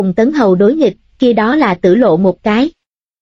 cùng Tấn Hầu đối nghịch, kia đó là tử lộ một cái.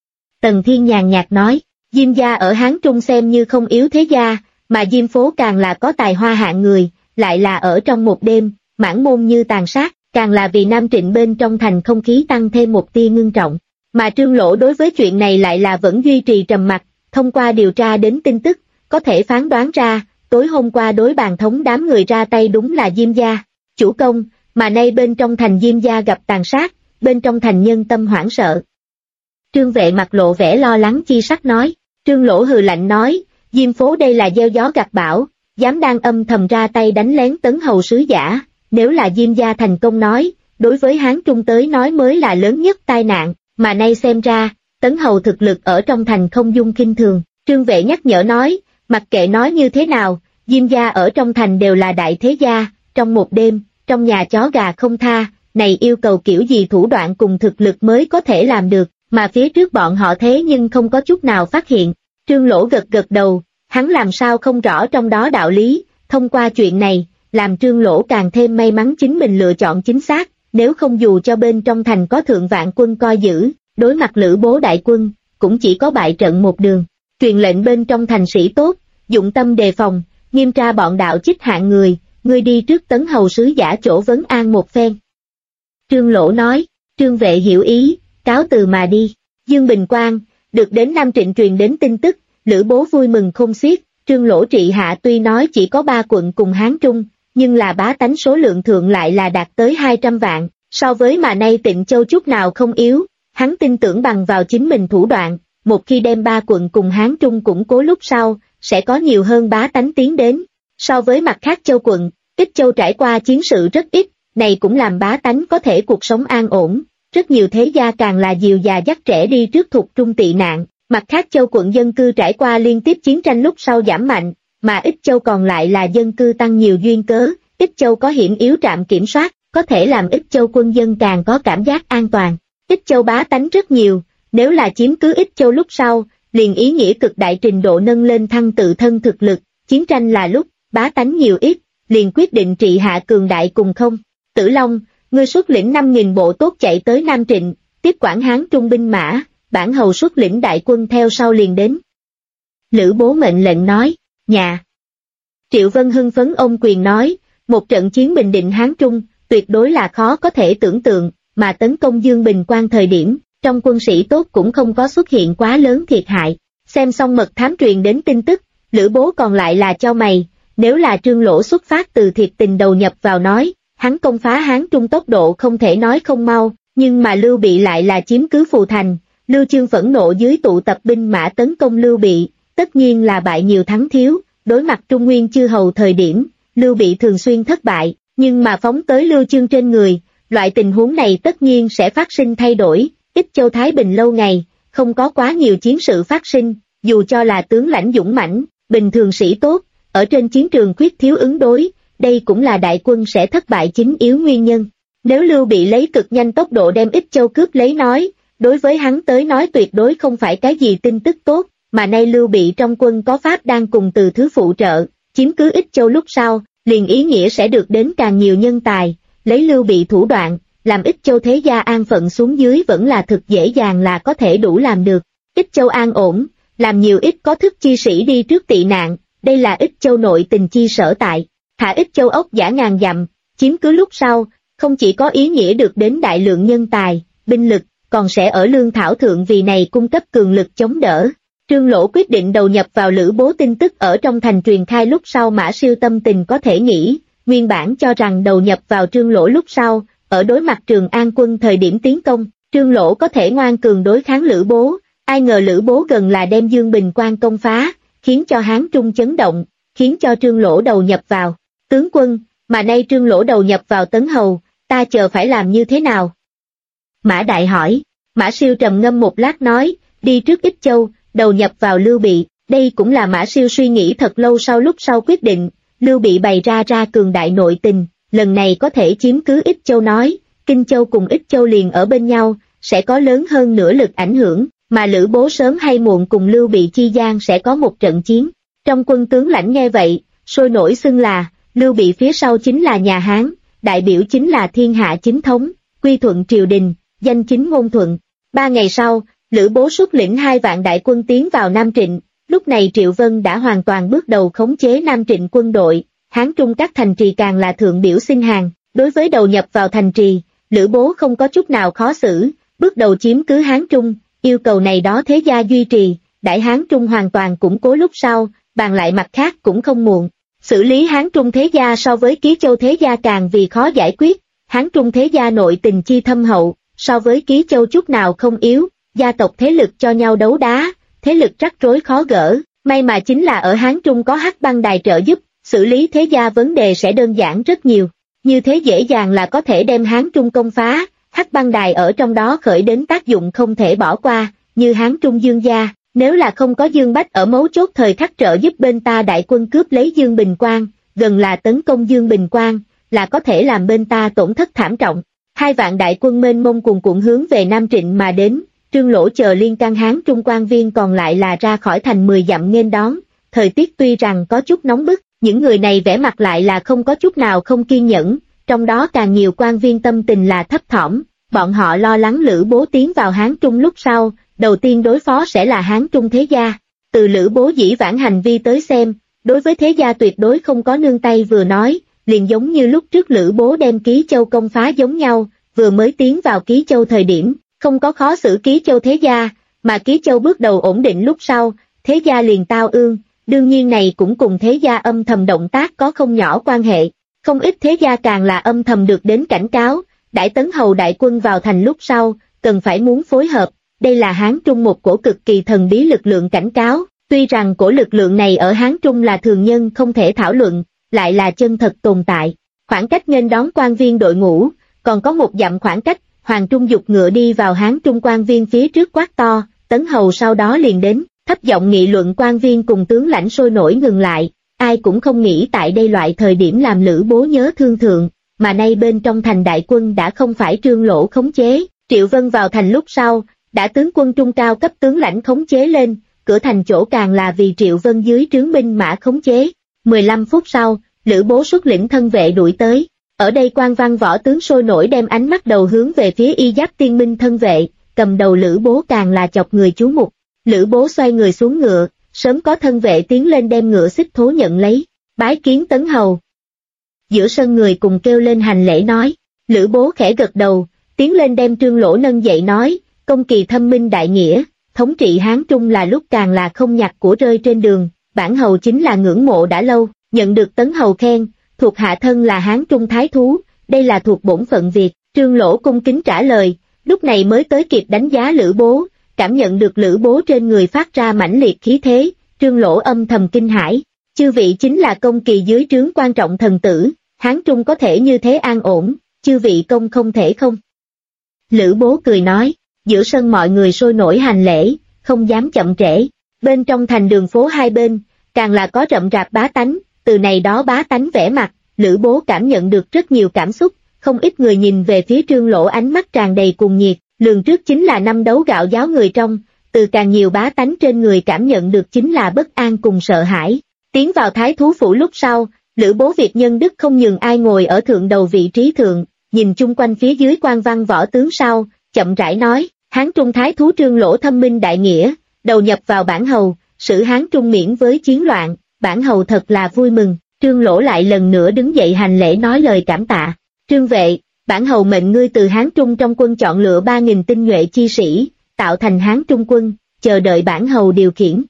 Tần Thiên nhàn nhạt nói, Diêm gia ở Hán Trung xem như không yếu thế gia, mà Diêm phố càng là có tài hoa hạng người, lại là ở trong một đêm, mãn môn như tàn sát, càng là vì Nam Trịnh bên trong thành không khí tăng thêm một tia ngưng trọng. Mà Trương Lỗ đối với chuyện này lại là vẫn duy trì trầm mặc, thông qua điều tra đến tin tức, có thể phán đoán ra, tối hôm qua đối bàn thống đám người ra tay đúng là Diêm gia, chủ công, mà nay bên trong thành Diêm gia gặp tàn sát, bên trong thành nhân tâm hoảng sợ. Trương Vệ mặt lộ vẻ lo lắng chi sắc nói, Trương Lỗ hừ lạnh nói, Diêm phố đây là gieo gió gặt bão, dám đang âm thầm ra tay đánh lén Tấn Hầu sứ giả, nếu là Diêm gia thành công nói, đối với Hán Trung tới nói mới là lớn nhất tai nạn, mà nay xem ra, Tấn Hầu thực lực ở trong thành không dung khinh thường. Trương Vệ nhắc nhở nói, mặc kệ nói như thế nào, Diêm gia ở trong thành đều là đại thế gia, trong một đêm, trong nhà chó gà không tha, này yêu cầu kiểu gì thủ đoạn cùng thực lực mới có thể làm được, mà phía trước bọn họ thế nhưng không có chút nào phát hiện. Trương Lỗ gật gật đầu, hắn làm sao không rõ trong đó đạo lý, thông qua chuyện này, làm Trương Lỗ càng thêm may mắn chính mình lựa chọn chính xác, nếu không dù cho bên trong thành có thượng vạn quân coi giữ, đối mặt Lữ Bố đại quân, cũng chỉ có bại trận một đường. Truyền lệnh bên trong thành sĩ tốt, dụng tâm đề phòng, nghiêm tra bọn đạo chích hạng người, ngươi đi trước Tấn Hầu sứ giả chỗ vấn an một phen. Trương Lỗ nói, Trương Vệ hiểu ý, cáo từ mà đi. Dương Bình Quang, được đến Nam Trịnh truyền đến tin tức, Lữ Bố vui mừng khôn xiết, Trương Lỗ trị hạ tuy nói chỉ có 3 quận cùng Hán Trung, nhưng là bá tánh số lượng thượng lại là đạt tới 200 vạn, so với mà nay Tịnh Châu chút nào không yếu, hắn tin tưởng bằng vào chính mình thủ đoạn, một khi đem 3 quận cùng Hán Trung củng cố lúc sau, sẽ có nhiều hơn bá tánh tiến đến. So với mặt khác châu quận, Ích Châu trải qua chiến sự rất ít, này cũng làm bá tánh có thể cuộc sống an ổn, rất nhiều thế gia càng là dìu già dắt trẻ đi trước thuộc trung tị nạn. Mặt khác châu quận dân cư trải qua liên tiếp chiến tranh lúc sau giảm mạnh, mà Ích Châu còn lại là dân cư tăng nhiều duyên cớ, Ích Châu có hiểm yếu trạm kiểm soát, có thể làm Ích Châu quân dân càng có cảm giác an toàn. Ích Châu bá tánh rất nhiều, nếu là chiếm cứ Ích Châu lúc sau, liền ý nghĩa cực đại trình độ nâng lên thăng tự thân thực lực, chiến tranh là lúc, bá tánh nhiều ít, liền quyết định trị hạ cường đại cùng không. Tử Long, ngươi xuất lĩnh 5.000 bộ tốt chạy tới Nam Trịnh, tiếp quản Hán Trung binh mã, bản hầu xuất lĩnh đại quân theo sau liền đến. Lữ Bố mệnh lệnh nói, nhà. Triệu Vân hưng phấn ôm quyền nói, một trận chiến bình định Hán Trung, tuyệt đối là khó có thể tưởng tượng, mà tấn công Dương Bình Quang thời điểm, trong quân sĩ tốt cũng không có xuất hiện quá lớn thiệt hại. Xem xong mật thám truyền đến tin tức, Lữ Bố còn lại là cho mày, nếu là Trương Lỗ xuất phát từ thiệt tình đầu nhập vào nói, hắn công phá Hán Trung tốc độ không thể nói không mau, nhưng mà Lưu Bị lại là chiếm cứ Phù Thành, Lưu Chương phẫn nộ dưới tụ tập binh mã tấn công Lưu Bị, tất nhiên là bại nhiều thắng thiếu, đối mặt Trung Nguyên chư hầu thời điểm, Lưu Bị thường xuyên thất bại, nhưng mà phóng tới Lưu Chương trên người, loại tình huống này tất nhiên sẽ phát sinh thay đổi. Ích Châu Thái Bình lâu ngày, không có quá nhiều chiến sự phát sinh, dù cho là tướng lãnh dũng mãnh, bình thường sĩ tốt, ở trên chiến trường khuyết thiếu ứng đối, đây cũng là đại quân sẽ thất bại chính yếu nguyên nhân. Nếu Lưu Bị lấy cực nhanh tốc độ đem Ích Châu cướp lấy nói, đối với hắn tới nói tuyệt đối không phải cái gì tin tức tốt, mà nay Lưu Bị trong quân có Pháp đang cùng từ thứ phụ trợ, chiếm cứ Ích Châu lúc sau, liền ý nghĩa sẽ được đến càng nhiều nhân tài, lấy Lưu Bị thủ đoạn, làm Ích Châu thế gia an phận xuống dưới vẫn là thực dễ dàng là có thể đủ làm được. Ích Châu an ổn, làm nhiều ít có thức chi sĩ đi trước tị nạn, đây là Ích Châu nội tình chi sở tại. Hạ Ích Châu ốc giả ngàn dặm, chiếm cứ lúc sau, không chỉ có ý nghĩa được đến đại lượng nhân tài, binh lực, còn sẽ ở lương thảo thượng vì này cung cấp cường lực chống đỡ. Trương Lỗ quyết định đầu nhập vào Lữ Bố tin tức ở trong thành truyền khai lúc sau Mã Siêu tâm tình có thể nghĩ, nguyên bản cho rằng đầu nhập vào Trương Lỗ lúc sau, ở đối mặt Trường An quân thời điểm tiến công, Trương Lỗ có thể ngoan cường đối kháng Lữ Bố, ai ngờ Lữ Bố gần là đem Dương Bình Quang công phá, khiến cho Hán Trung chấn động, khiến cho Trương Lỗ đầu nhập vào tướng quân, mà nay Trương Lỗ đầu nhập vào Tấn Hầu, ta chờ phải làm như thế nào? Mã Đại hỏi, Mã Siêu trầm ngâm một lát nói, đi trước Ích Châu, đầu nhập vào Lưu Bị, đây cũng là Mã Siêu suy nghĩ thật lâu sau lúc sau quyết định, Lưu Bị bày ra cường đại nội tình, lần này có thể chiếm cứ Ích Châu nói, Kinh Châu cùng Ích Châu liền ở bên nhau, sẽ có lớn hơn nửa lực ảnh hưởng, mà Lữ Bố sớm hay muộn cùng Lưu Bị chi gian sẽ có một trận chiến. Trong quân tướng lãnh nghe vậy, sôi nổi xưng là, Lưu Bị phía sau chính là nhà Hán, đại biểu chính là thiên hạ chính thống, quy thuận triều đình, danh chính ngôn thuận. 3 ngày sau, Lữ Bố xuất lĩnh 2 vạn đại quân tiến vào Nam Trịnh, lúc này Triệu Vân đã hoàn toàn bước đầu khống chế Nam Trịnh quân đội, Hán Trung các thành trì càng là thượng biểu xin hàng. Đối với đầu nhập vào thành trì, Lữ Bố không có chút nào khó xử, bước đầu chiếm cứ Hán Trung, yêu cầu này đó thế gia duy trì, đãi Hán Trung hoàn toàn củng cố lúc sau, bàn lại mặt khác cũng không muộn. Xử lý Hán Trung thế gia so với Ký Châu thế gia càng vì khó giải quyết, Hán Trung thế gia nội tình chi thâm hậu, so với Ký Châu chút nào không yếu, gia tộc thế lực cho nhau đấu đá, thế lực rắc rối khó gỡ, may mà chính là ở Hán Trung có Hắc Băng Đài trợ giúp, xử lý thế gia vấn đề sẽ đơn giản rất nhiều. Như thế dễ dàng là có thể đem Hán Trung công phá, Hắc Băng Đài ở trong đó khởi đến tác dụng không thể bỏ qua, như Hán Trung Dương gia, nếu là không có Dương Bách ở mấu chốt thời khắc trợ giúp bên ta đại quân cướp lấy Dương Bình Quang, gần là tấn công Dương Bình Quang, là có thể làm bên ta tổn thất thảm trọng. 2 vạn đại quân mênh mông cuồn cuộn hướng về Nam Trịnh mà đến, Trương Lỗ chờ liên can Hán Trung quan viên còn lại là ra khỏi thành 10 dặm nghênh đón, thời tiết tuy rằng có chút nóng bức, những người này vẻ mặt lại là không có chút nào không kiên nhẫn, trong đó càng nhiều quan viên tâm tình là thấp thỏm, bọn họ lo lắng Lữ Bố tiến vào Hán Trung lúc sau, đầu tiên đối phó sẽ là Hán Trung thế gia. Từ Lữ Bố dĩ vãng hành vi tới xem, đối với thế gia tuyệt đối không có nương tay vừa nói, liền giống như lúc trước Lữ Bố đem Ký Châu công phá giống nhau, vừa mới tiến vào Ký Châu thời điểm, không có khó xử Ký Châu thế gia, mà Ký Châu bước đầu ổn định lúc sau, thế gia liền tao ương, đương nhiên này cũng cùng thế gia âm thầm động tác có không nhỏ quan hệ, không ít thế gia càng là âm thầm được đến cảnh cáo, đãi Tấn Hầu đại quân vào thành lúc sau, cần phải muốn phối hợp, đây là Hán Trung một cổ cực kỳ thần bí lực lượng cảnh cáo, tuy rằng cổ lực lượng này ở Hán Trung là thường nhân không thể thảo luận, lại là chân thật tồn tại. Khoảng cách nghênh đón quan viên đội ngũ, còn có 1 dặm khoảng cách, Hoàng Trung dục ngựa đi vào Hán Trung quan viên phía trước quát to, Tấn Hầu sau đó liền đến, thấp giọng nghị luận quan viên cùng tướng lãnh sôi nổi ngừng lại, ai cũng không nghĩ tại đây loại thời điểm làm Lữ Bố nhớ thương thượng, mà nay bên trong thành đại quân đã không phải Trương Lỗ khống chế, Triệu Vân vào thành lúc sau, đã tướng quân trung cao cấp tướng lãnh khống chế lên, cửa thành chỗ càng là vì Triệu Vân dưới trướng binh mã khống chế. 15 phút sau, Lữ Bố xuất lĩnh thân vệ đuổi tới, ở đây quan văn võ tướng sôi nổi đem ánh mắt đầu hướng về phía y giáp tiên minh thân vệ, cầm đầu Lữ Bố càng là chọc người chú mục. Lữ Bố xoay người xuống ngựa, sớm có thân vệ tiến lên đem ngựa xích thố nhận lấy, bái kiến Tấn Hầu. Giữa sân người cùng kêu lên hành lễ nói, Lữ Bố khẽ gật đầu, tiến lên đem Trương Lỗ nâng dậy nói, công kỳ thâm minh đại nghĩa, thống trị Hán Trung là lúc càng là không nhặt của rơi trên đường, bản hầu chính là ngưỡng mộ đã lâu, nhận được Tấn Hầu khen, thuộc hạ thân là Hán Trung thái thú, đây là thuộc bổn phận việc, Trương Lỗ cung kính trả lời, lúc này mới tới kịp đánh giá Lữ Bố, cảm nhận được Lữ Bố trên người phát ra mãnh liệt khí thế, Trương Lỗ âm thầm kinh hãi, chư vị chính là công kỳ dưới trướng quan trọng thần tử, Hán Trung có thể như thế an ổn, chư vị công không thể không. Lữ Bố cười nói, giữa sân mọi người sôi nổi hành lễ, không dám chậm trễ, bên trong thành đường phố hai bên, càng là có rậm rạp bá tánh, từ này đó bá tánh vẻ mặt, Lữ Bố cảm nhận được rất nhiều cảm xúc, không ít người nhìn về phía Trương Lỗ ánh mắt tràn đầy cuồng nhiệt, lường trước chính là năm đấu gạo giáo người trong, từ càng nhiều bá tánh trên người cảm nhận được chính là bất an cùng sợ hãi. Tiến vào thái thú phủ lúc sau, Lữ Bố việc nhân đức không nhường ai ngồi ở thượng đầu vị trí thượng, nhìn chung quanh phía dưới quan văn võ tướng sau, chậm rãi nói, Hán Trung thái thú Trương Lỗ thâm minh đại nghĩa, đầu nhập vào bản hầu, xử Hán Trung miễn với chiến loạn, bản hầu thật là vui mừng. Trương Lỗ lại lần nữa đứng dậy hành lễ nói lời cảm tạ. Trương vệ, bản hầu mệnh ngươi từ Hán Trung trong quân chọn lựa 3.000 tinh nhuệ chi sĩ, tạo thành Hán Trung quân, chờ đợi bản hầu điều khiển.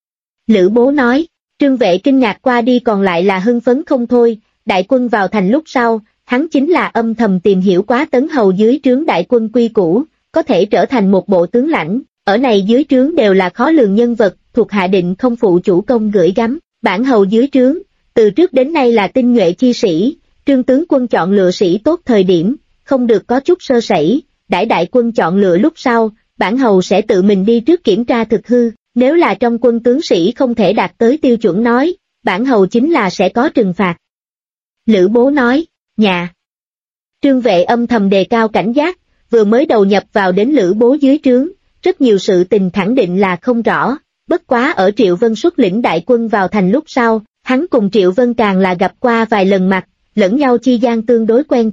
Lữ Bố nói, Trương vệ kinh ngạc qua đi còn lại là hưng phấn không thôi, đại quân vào thành lúc sau, hắn chính là âm thầm tìm hiểu quá Tấn Hầu dưới trướng đại quân quy củ, có thể trở thành một bộ tướng lãnh, ở này dưới trướng đều là khó lường nhân vật, thuộc hạ định không phụ chủ công gửi gắm, bản hầu dưới trướng, từ trước đến nay là tinh nhuệ chi sĩ, Trương tướng quân chọn lựa sĩ tốt thời điểm, không được có chút sơ sẩy, đãi đại quân chọn lựa lúc sau, bản hầu sẽ tự mình đi trước kiểm tra thực hư, nếu là trong quân tướng sĩ không thể đạt tới tiêu chuẩn nói, bản hầu chính là sẽ có trừng phạt. Lữ Bố nói, nhà. Trương vệ âm thầm đề cao cảnh giác, vừa mới đầu nhập vào đến Lữ Bố dưới trướng, rất nhiều sự tình khẳng định là không rõ, bất quá ở Triệu Vân xuất lĩnh đại quân vào thành lúc sau, hắn cùng Triệu Vân càng là gặp qua vài lần mặt, lẫn nhau chi gian tương đối quen thuộc,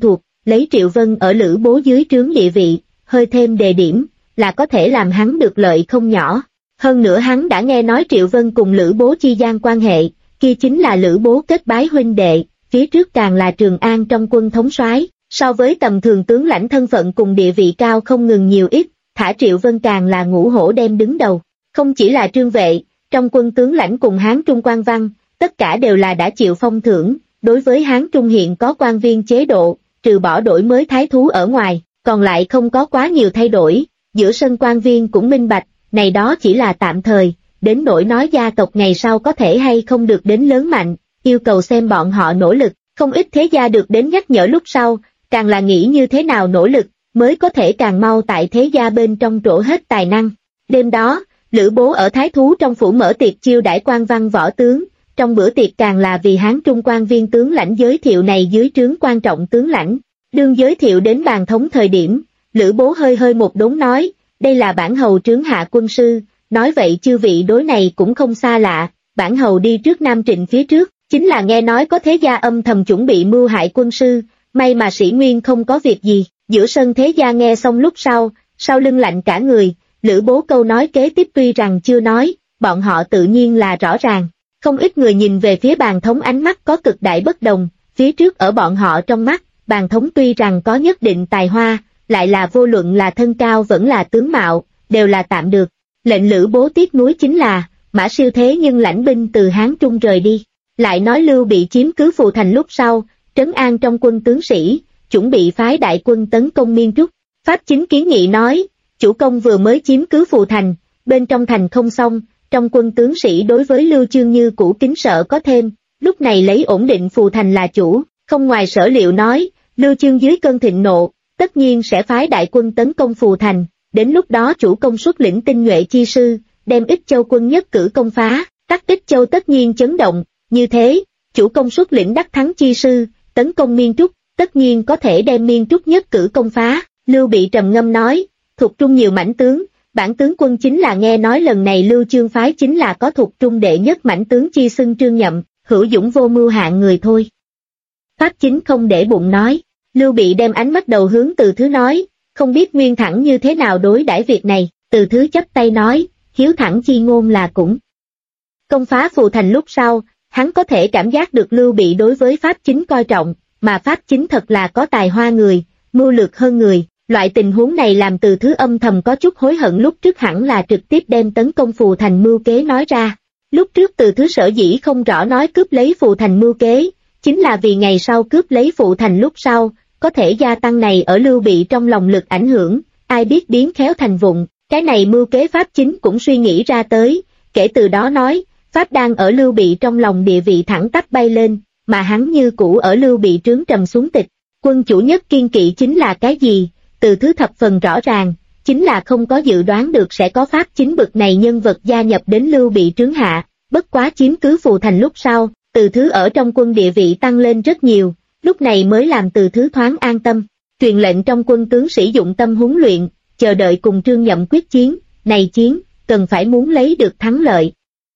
lấy Triệu Vân ở Lữ Bố dưới trướng địa vị, hơi thêm đề điểm, là có thể làm hắn được lợi không nhỏ. Hơn nữa hắn đã nghe nói Triệu Vân cùng Lữ Bố chi gian quan hệ, kia chính là Lữ Bố kết bái huynh đệ, phía trước càng là Trường An trong quân thống soái, so với tầm thường tướng lãnh thân phận cùng địa vị cao không ngừng nhiều ít, thả Triệu Vân càng là ngũ hổ đem đứng đầu. Không chỉ là Trương Vệ, trong quân tướng lãnh cùng Hán Trung quan văn, tất cả đều là đã chịu phong thưởng, đối với Hán Trung hiện có quan viên chế độ, trừ bỏ đổi mới thái thú ở ngoài, còn lại không có quá nhiều thay đổi, giữa sân quan viên cũng minh bạch, này đó chỉ là tạm thời, đến nỗi nói gia tộc ngày sau có thể hay không được đến lớn mạnh, yêu cầu xem bọn họ nỗ lực, không ít thế gia được đến nhắc nhở lúc sau, càng là nghĩ như thế nào nỗ lực, mới có thể càng mau tại thế gia bên trong trổ hết tài năng. Đêm đó, Lữ Bố ở thái thú trong phủ mở tiệc chiêu đãi quan văn võ tướng, trong bữa tiệc càng là vì Hán Trung quan viên tướng lãnh giới thiệu này dưới trướng quan trọng tướng lãnh. Đương giới thiệu đến bàn thống thời điểm, Lữ Bố hơi hơi một đốn nói, đây là bản hầu trướng hạ quân sư, nói vậy chư vị đối này cũng không xa lạ, bản hầu đi trước Nam Trịnh phía trước, chính là nghe nói có thế gia âm thầm chuẩn bị mưu hại quân sư, may mà sĩ nguyên không có việc gì. Giữa sân thế gia nghe xong lúc sau lưng lạnh cả người, Lữ Bố câu nói kế tiếp tuy rằng chưa nói, bọn họ tự nhiên là rõ ràng. Không ít người nhìn về phía bàn thống ánh mắt có cực đại bất đồng, phía trước ở bọn họ trong mắt, bàn thống tuy rằng có nhất định tài hoa, lại là vô luận là thân cao vẫn là tướng mạo, đều là tạm được. Lệnh Lữ Bố tiếc nuối chính là, Mã Siêu thế nhưng lãnh binh từ Hán Trung rời đi. Lại nói Lưu Bị chiếm cứ Phù Thành lúc sau, trấn an trong quân tướng sĩ, chuẩn bị phái đại quân tấn công Miên Trúc. Pháp Chính kiến nghị nói, chủ công vừa mới chiếm cứ Phù Thành, bên trong thành không xong, trong quân tướng sĩ đối với Lưu Chương như cũ kính sợ có thêm, lúc này lấy ổn định Phù Thành là chủ, không ngoài sở liệu nói, Lưu Chương dưới cơn thịnh nộ, tất nhiên sẽ phái đại quân tấn công Phù Thành, đến lúc đó chủ công xuất lĩnh tinh nhuệ chi sư, đem Ích Châu quân nhất cử công phá, Tắc Ích Châu tất nhiên chấn động, như thế, chủ công xuất lĩnh đắc thắng chi sư, tấn công Miên Trúc, tất nhiên có thể đem Miên Trúc nhất cử công phá. Lưu Bị trầm ngâm nói, thuộc trung nhiều mãnh tướng, bản tướng quân chính là nghe nói lần này Lưu Chương phái chính là có thuộc trung đệ nhất mãnh tướng chi xưng Trương Nhậm, hữu dũng vô mưu hạng người thôi. Pháp Chính không để bụng nói, Lưu Bị đem ánh mắt đầu hướng Từ Thứ nói, không biết Nguyên Thẳng như thế nào đối đãi việc này. Từ Thứ chắp tay nói, hiếu thẳng chi ngôn là cũng. Công phá Phù Thành lúc sau, hắn có thể cảm giác được Lưu Bị đối với Pháp Chính coi trọng, mà Pháp Chính thật là có tài hoa người, mưu lược hơn người. Loại tình huống này làm Từ Thứ âm thầm có chút hối hận lúc trước hẳn là trực tiếp đem tấn công Phù Thành mưu kế nói ra. Lúc trước Từ Thứ sở dĩ không rõ nói cướp lấy Phù Thành mưu kế, chính là vì ngày sau cướp lấy Phù Thành lúc sau, có thể gia tăng này ở Lưu Bị trong lòng lực ảnh hưởng, ai biết biến khéo thành vụng, cái này mưu kế Pháp Chính cũng suy nghĩ ra tới, kể từ đó nói, Pháp đang ở Lưu Bị trong lòng địa vị thẳng tắp bay lên, mà hắn như cũ ở Lưu Bị trướng trầm xuống tịch. Quân chủ nhất kiên kỵ chính là cái gì? Từ Thứ thập phần rõ ràng, chính là không có dự đoán được sẽ có Pháp Chính bực này nhân vật gia nhập đến Lưu Bị trướng hạ, bất quá chiếm cứ Phù Thành lúc sau, Từ Thứ ở trong quân địa vị tăng lên rất nhiều, lúc này mới làm Từ Thứ thoáng an tâm, truyền lệnh trong quân tướng sĩ dụng tâm huấn luyện, chờ đợi cùng Trương Nhậm quyết chiến, này chiến, cần phải muốn lấy được thắng lợi.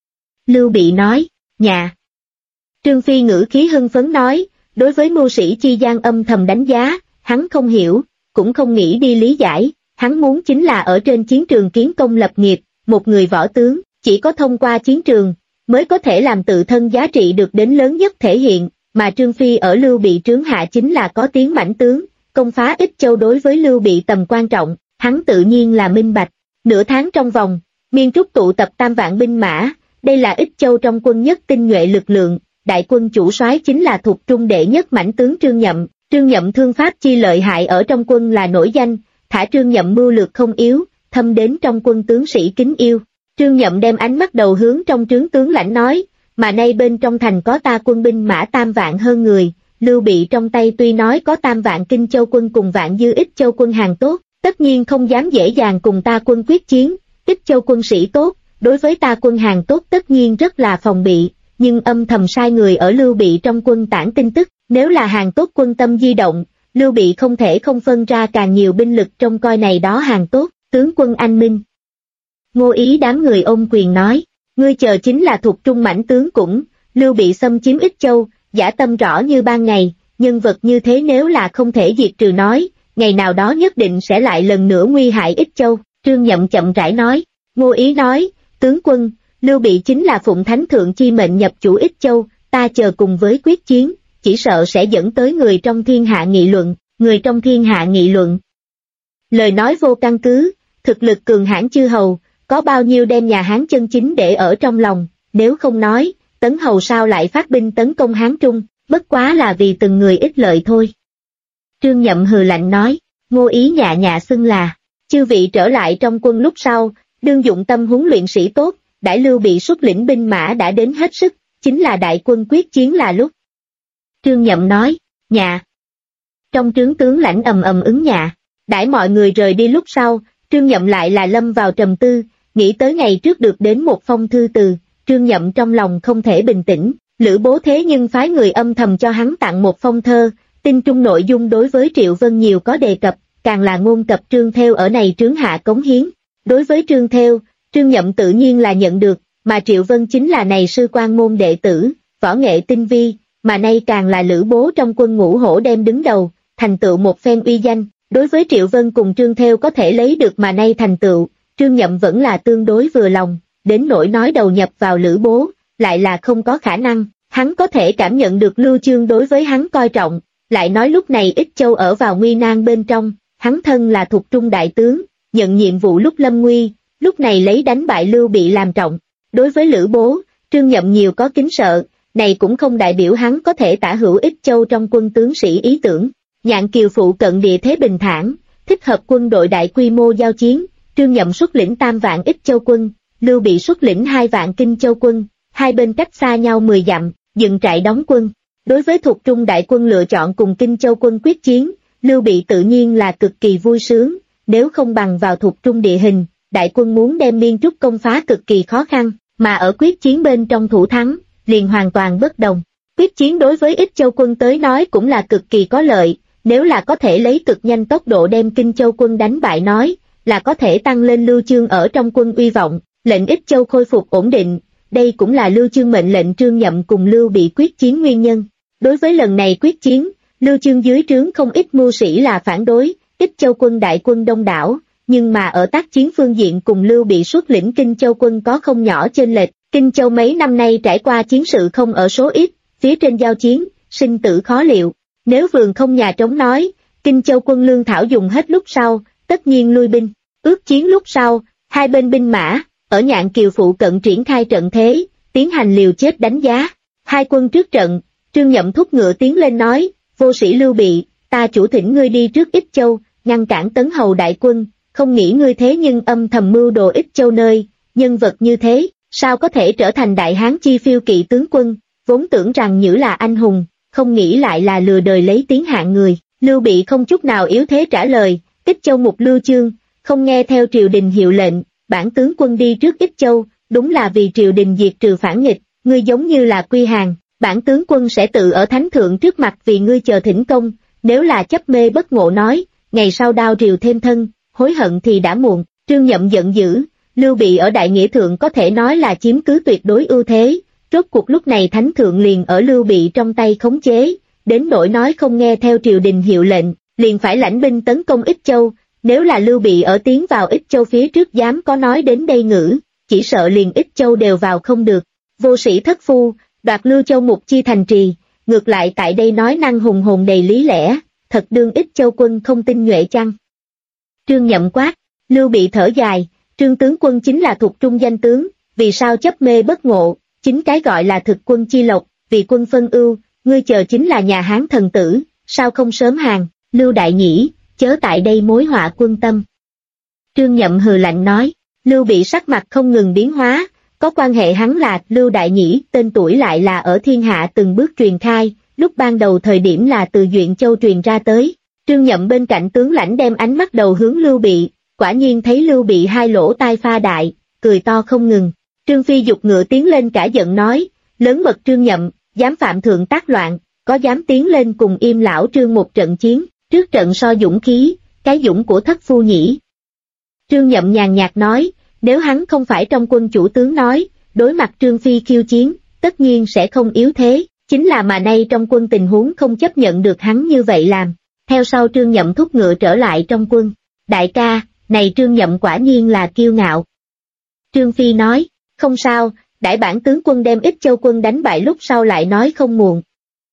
Lưu Bị nói, nhà. Trương Phi ngữ khí hưng phấn nói, đối với mưu sĩ chi gian âm thầm đánh giá, hắn không hiểu, cũng không nghĩ đi lý giải, hắn muốn chính là ở trên chiến trường kiến công lập nghiệp, một người võ tướng, chỉ có thông qua chiến trường, mới có thể làm tự thân giá trị được đến lớn nhất thể hiện, mà Trương Phi ở Lưu Bị trướng hạ chính là có tiếng mãnh tướng, công phá Ích Châu đối với Lưu Bị tầm quan trọng, hắn tự nhiên là minh bạch. Nửa tháng trong vòng, Miên Trúc tụ tập 3 vạn binh mã, đây là Ích Châu trong quân nhất tinh nhuệ lực lượng, đại quân chủ soái chính là thuộc trung đệ nhất mãnh tướng Trương Nhậm. Trương Nhậm thương pháp chi lợi hại ở trong quân là nổi danh, thả Trương Nhậm mưu lược không yếu, thâm đến trong quân tướng sĩ kính yêu. Trương Nhậm đem ánh mắt đầu hướng trong trướng tướng lãnh nói, mà nay bên trong thành có ta quân binh mã 3 vạn hơn người, Lưu Bị trong tay tuy nói có 3 vạn Kinh Châu quân cùng vạn dư Ích Châu quân hàng tốt, tất nhiên không dám dễ dàng cùng ta quân quyết chiến, Ích Châu quân sĩ tốt, đối với ta quân hàng tốt tất nhiên rất là phòng bị, nhưng âm thầm sai người ở Lưu Bị trong quân tản tin tức, nếu là hàng tốt quân tâm di động, Lưu Bị không thể không phân ra càng nhiều binh lực trông coi này đó hàng tốt, tướng quân anh minh. Ngô Ý đám người ôm quyền nói, ngươi chờ chính là thuộc trung mãnh tướng cũng, Lưu Bị xâm chiếm Ích Châu, giả tâm rõ như ban ngày, nhân vật như thế nếu là không thể diệt trừ nói, ngày nào đó nhất định sẽ lại lần nữa nguy hại Ích Châu. Trương Nhậm chậm rãi nói, Ngô Ý nói, tướng quân, Lưu Bị chính là phụng thánh thượng chi mệnh nhập chủ Ích Châu, ta chờ cùng với quyết chiến, chỉ sợ sẽ dẫn tới người trong thiên hạ nghị luận, người trong thiên hạ nghị luận. Lời nói vô căn cứ, thực lực cường hãn chư hầu, có bao nhiêu đem nhà Hán chân chính để ở trong lòng, nếu không nói, Tấn Hầu sao lại phát binh tấn công Hán Trung, bất quá là vì từng người ích lợi thôi. Trương Nhậm hừ lạnh nói, Ngô Ý nhạ nhạ xưng là, chư vị trở lại trong quân lúc sau, đương dụng tâm huấn luyện sĩ tốt, đại Lưu Bị xuất lĩnh binh mã đã đến hết sức, chính là đại quân quyết chiến là lúc. Trương Nhậm nói, nhạ. Trong trướng tướng lãnh ầm ầm ứng nhạ, đãi mọi người rời đi lúc sau, Trương Nhậm lại là lâm vào trầm tư, nghĩ tới ngày trước được đến một phong thư từ, Trương Nhậm trong lòng không thể bình tĩnh, Lữ Bố thế nhưng phái người âm thầm cho hắn tặng một phong thơ, tin trung nội dung đối với Triệu Vân nhiều có đề cập, càng là ngôn cập Trương Thêu ở này trướng hạ cống hiến. Đối với Trương Thêu, Trương Nhậm tự nhiên là nhận được, mà Triệu Vân chính là này sư quan môn đệ tử, võ nghệ tinh vi, mà nay càng là Lữ Bố trong quân Ngũ Hổ đem đứng đầu, thành tựu một phen uy danh. Đối với Triệu Vân cùng Trương Thêu có thể lấy được mà nay thành tựu, Trương Nhậm vẫn là tương đối vừa lòng, đến nỗi nói đầu nhập vào Lữ Bố, lại là không có khả năng, hắn có thể cảm nhận được Lưu Chương đối với hắn coi trọng, lại nói lúc này Ích Châu ở vào nguy nan bên trong, hắn thân là thuộc trung đại tướng, nhận nhiệm vụ lúc lâm nguy, lúc này lấy đánh bại Lưu Bị làm trọng. Đối với Lữ Bố, Trương Nhậm nhiều có kính sợ, này cũng không đại biểu hắn có thể tả hữu Ích Châu trong quân tướng sĩ ý tưởng. Nhạn Kiều phụ cận địa thế bình thản, thích hợp quân đội đại quy mô giao chiến, Trương Nhậm xuất lĩnh 3 vạn Ích Châu quân, Lưu Bị xuất lĩnh 2 vạn Kinh Châu quân, hai bên cách xa nhau 10 dặm, dựng trại đóng quân. Đối với thuộc trung đại quân lựa chọn cùng Kinh Châu quân quyết chiến, Lưu Bị tự nhiên là cực kỳ vui sướng, nếu không bằng vào thuộc trung địa hình, đại quân muốn đem Miên Trúc công phá cực kỳ khó khăn, mà ở quyết chiến bên trong thủ thắng, liền hoàn toàn bất đồng. Quyết chiến đối với Ích Châu quân tới nói cũng là cực kỳ có lợi, nếu là có thể lấy cực nhanh tốc độ đem Kinh Châu quân đánh bại nói, là có thể tăng lên Lưu Chương ở trong quân uy vọng, lệnh Ích Châu khôi phục ổn định, đây cũng là Lưu Chương mệnh lệnh Trương Nhậm cùng Lưu Bị quyết chiến nguyên nhân. Đối với lần này quyết chiến, Lưu Chương dưới trướng không ít mưu sĩ là phản đối, Ích Châu quân đại quân đông đảo, nhưng mà ở tác chiến phương diện cùng Lưu Bị xuất lĩnh Kinh Châu quân có không nhỏ chênh lệch, Kinh Châu mấy năm nay trải qua chiến sự không ở số ít, phía trên giao chiến, sinh tử khó liệu. Nếu vườn không nhà trống nói, Kinh Châu quân lương thảo dùng hết lúc sau, tất nhiên lui binh. Ước chiến lúc sau, hai bên binh mã, ở Nhạn Kiều phụ cận triển khai trận thế, tiến hành liều chết đánh giá. Hai quân trước trận, Trương Nhậm thúc ngựa tiến lên nói, vô sĩ Lưu Bị, ta chủ thỉnh ngươi đi trước Ích Châu, ngăn cản Tấn Hầu đại quân, không nghĩ ngươi thế nhưng âm thầm mưu đồ Ích Châu nơi, nhân vật như thế, sao có thể trở thành đại hán chi phiêu kỵ tướng quân, vốn tưởng rằng Nhữ là anh hùng, không nghĩ lại là lừa đời lấy tiếng hạng người. Lưu Bị không chút nào yếu thế trả lời, Ích Châu mục Lưu Chương, không nghe theo triều đình hiệu lệnh, bản tướng quân đi trước Ích Châu, đúng là vì triều đình diệt trừ phản nghịch, ngươi giống như là quy hàng, bản tướng quân sẽ tự ở thánh thượng trước mặt vì ngươi chờ thỉnh công, nếu là chấp mê bất ngộ nói, ngày sau đao rìu thêm thân, hối hận thì đã muộn. Trương Nhậm giận dữ, Lưu Bị ở đại nghĩa thượng có thể nói là chiếm cứ tuyệt đối ưu thế, rốt cuộc lúc này thánh thượng liền ở Lưu Bị trong tay khống chế, đến nỗi nói không nghe theo triều đình hiệu lệnh, liền phải lãnh binh tấn công Ích Châu, nếu là Lưu Bị ở tiến vào Ích Châu phía trước dám có nói đến đây ngữ, chỉ sợ liền Ích Châu đều vào không được. Vô sĩ thất phu, đoạt Lưu Châu mục chi thành trì, ngược lại tại đây nói năng hùng hồn đầy lý lẽ, thật đương Ích Châu quân không tinh nhuệ chăng? Trương Nhậm quát, Lưu Bị thở dài, Trương tướng quân chính là thuộc trung danh tướng, vì sao chấp mê bất ngộ, chính cái gọi là thực quân chi lộc, vì quân phân ưu, ngươi chờ chính là nhà Hán thần tử, sao không sớm hàng, Lưu Đại Nhĩ, chớ tại đây mối họa quân tâm. Trương Nhậm hừ lạnh nói, Lưu Bị sắc mặt không ngừng biến hóa, có quan hệ hắn là Lưu Đại Nhĩ, tên tuổi lại là ở thiên hạ từng bước truyền khai, lúc ban đầu thời điểm là từ Duyện Châu truyền ra tới. Trương Nhậm bên cạnh tướng lãnh đem ánh mắt đầu hướng Lưu Bị, quả nhiên thấy Lưu Bị hai lỗ tai pha đại, cười to không ngừng. Trương Phi giục ngựa tiến lên cả giận nói, lớn mật Trương Nhậm, dám phạm thượng tác loạn, có dám tiến lên cùng Im lão Trương một trận chiến, trước trận so dũng khí, cái dũng của thất phu nhỉ. Trương Nhậm nhàn nhạt nói, nếu hắn không phải trong quân chủ tướng nói, đối mặt Trương Phi khiêu chiến, tất nhiên sẽ không yếu thế, chính là mà nay trong quân tình huống không chấp nhận được hắn như vậy làm. Theo sau Trương Nhậm thúc ngựa trở lại trong quân. Đại ca, này Trương Nhậm quả nhiên là kiêu ngạo. Trương Phi nói, không sao, đãi bản tướng quân đem Ích Châu quân đánh bại lúc sau lại nói không muộn.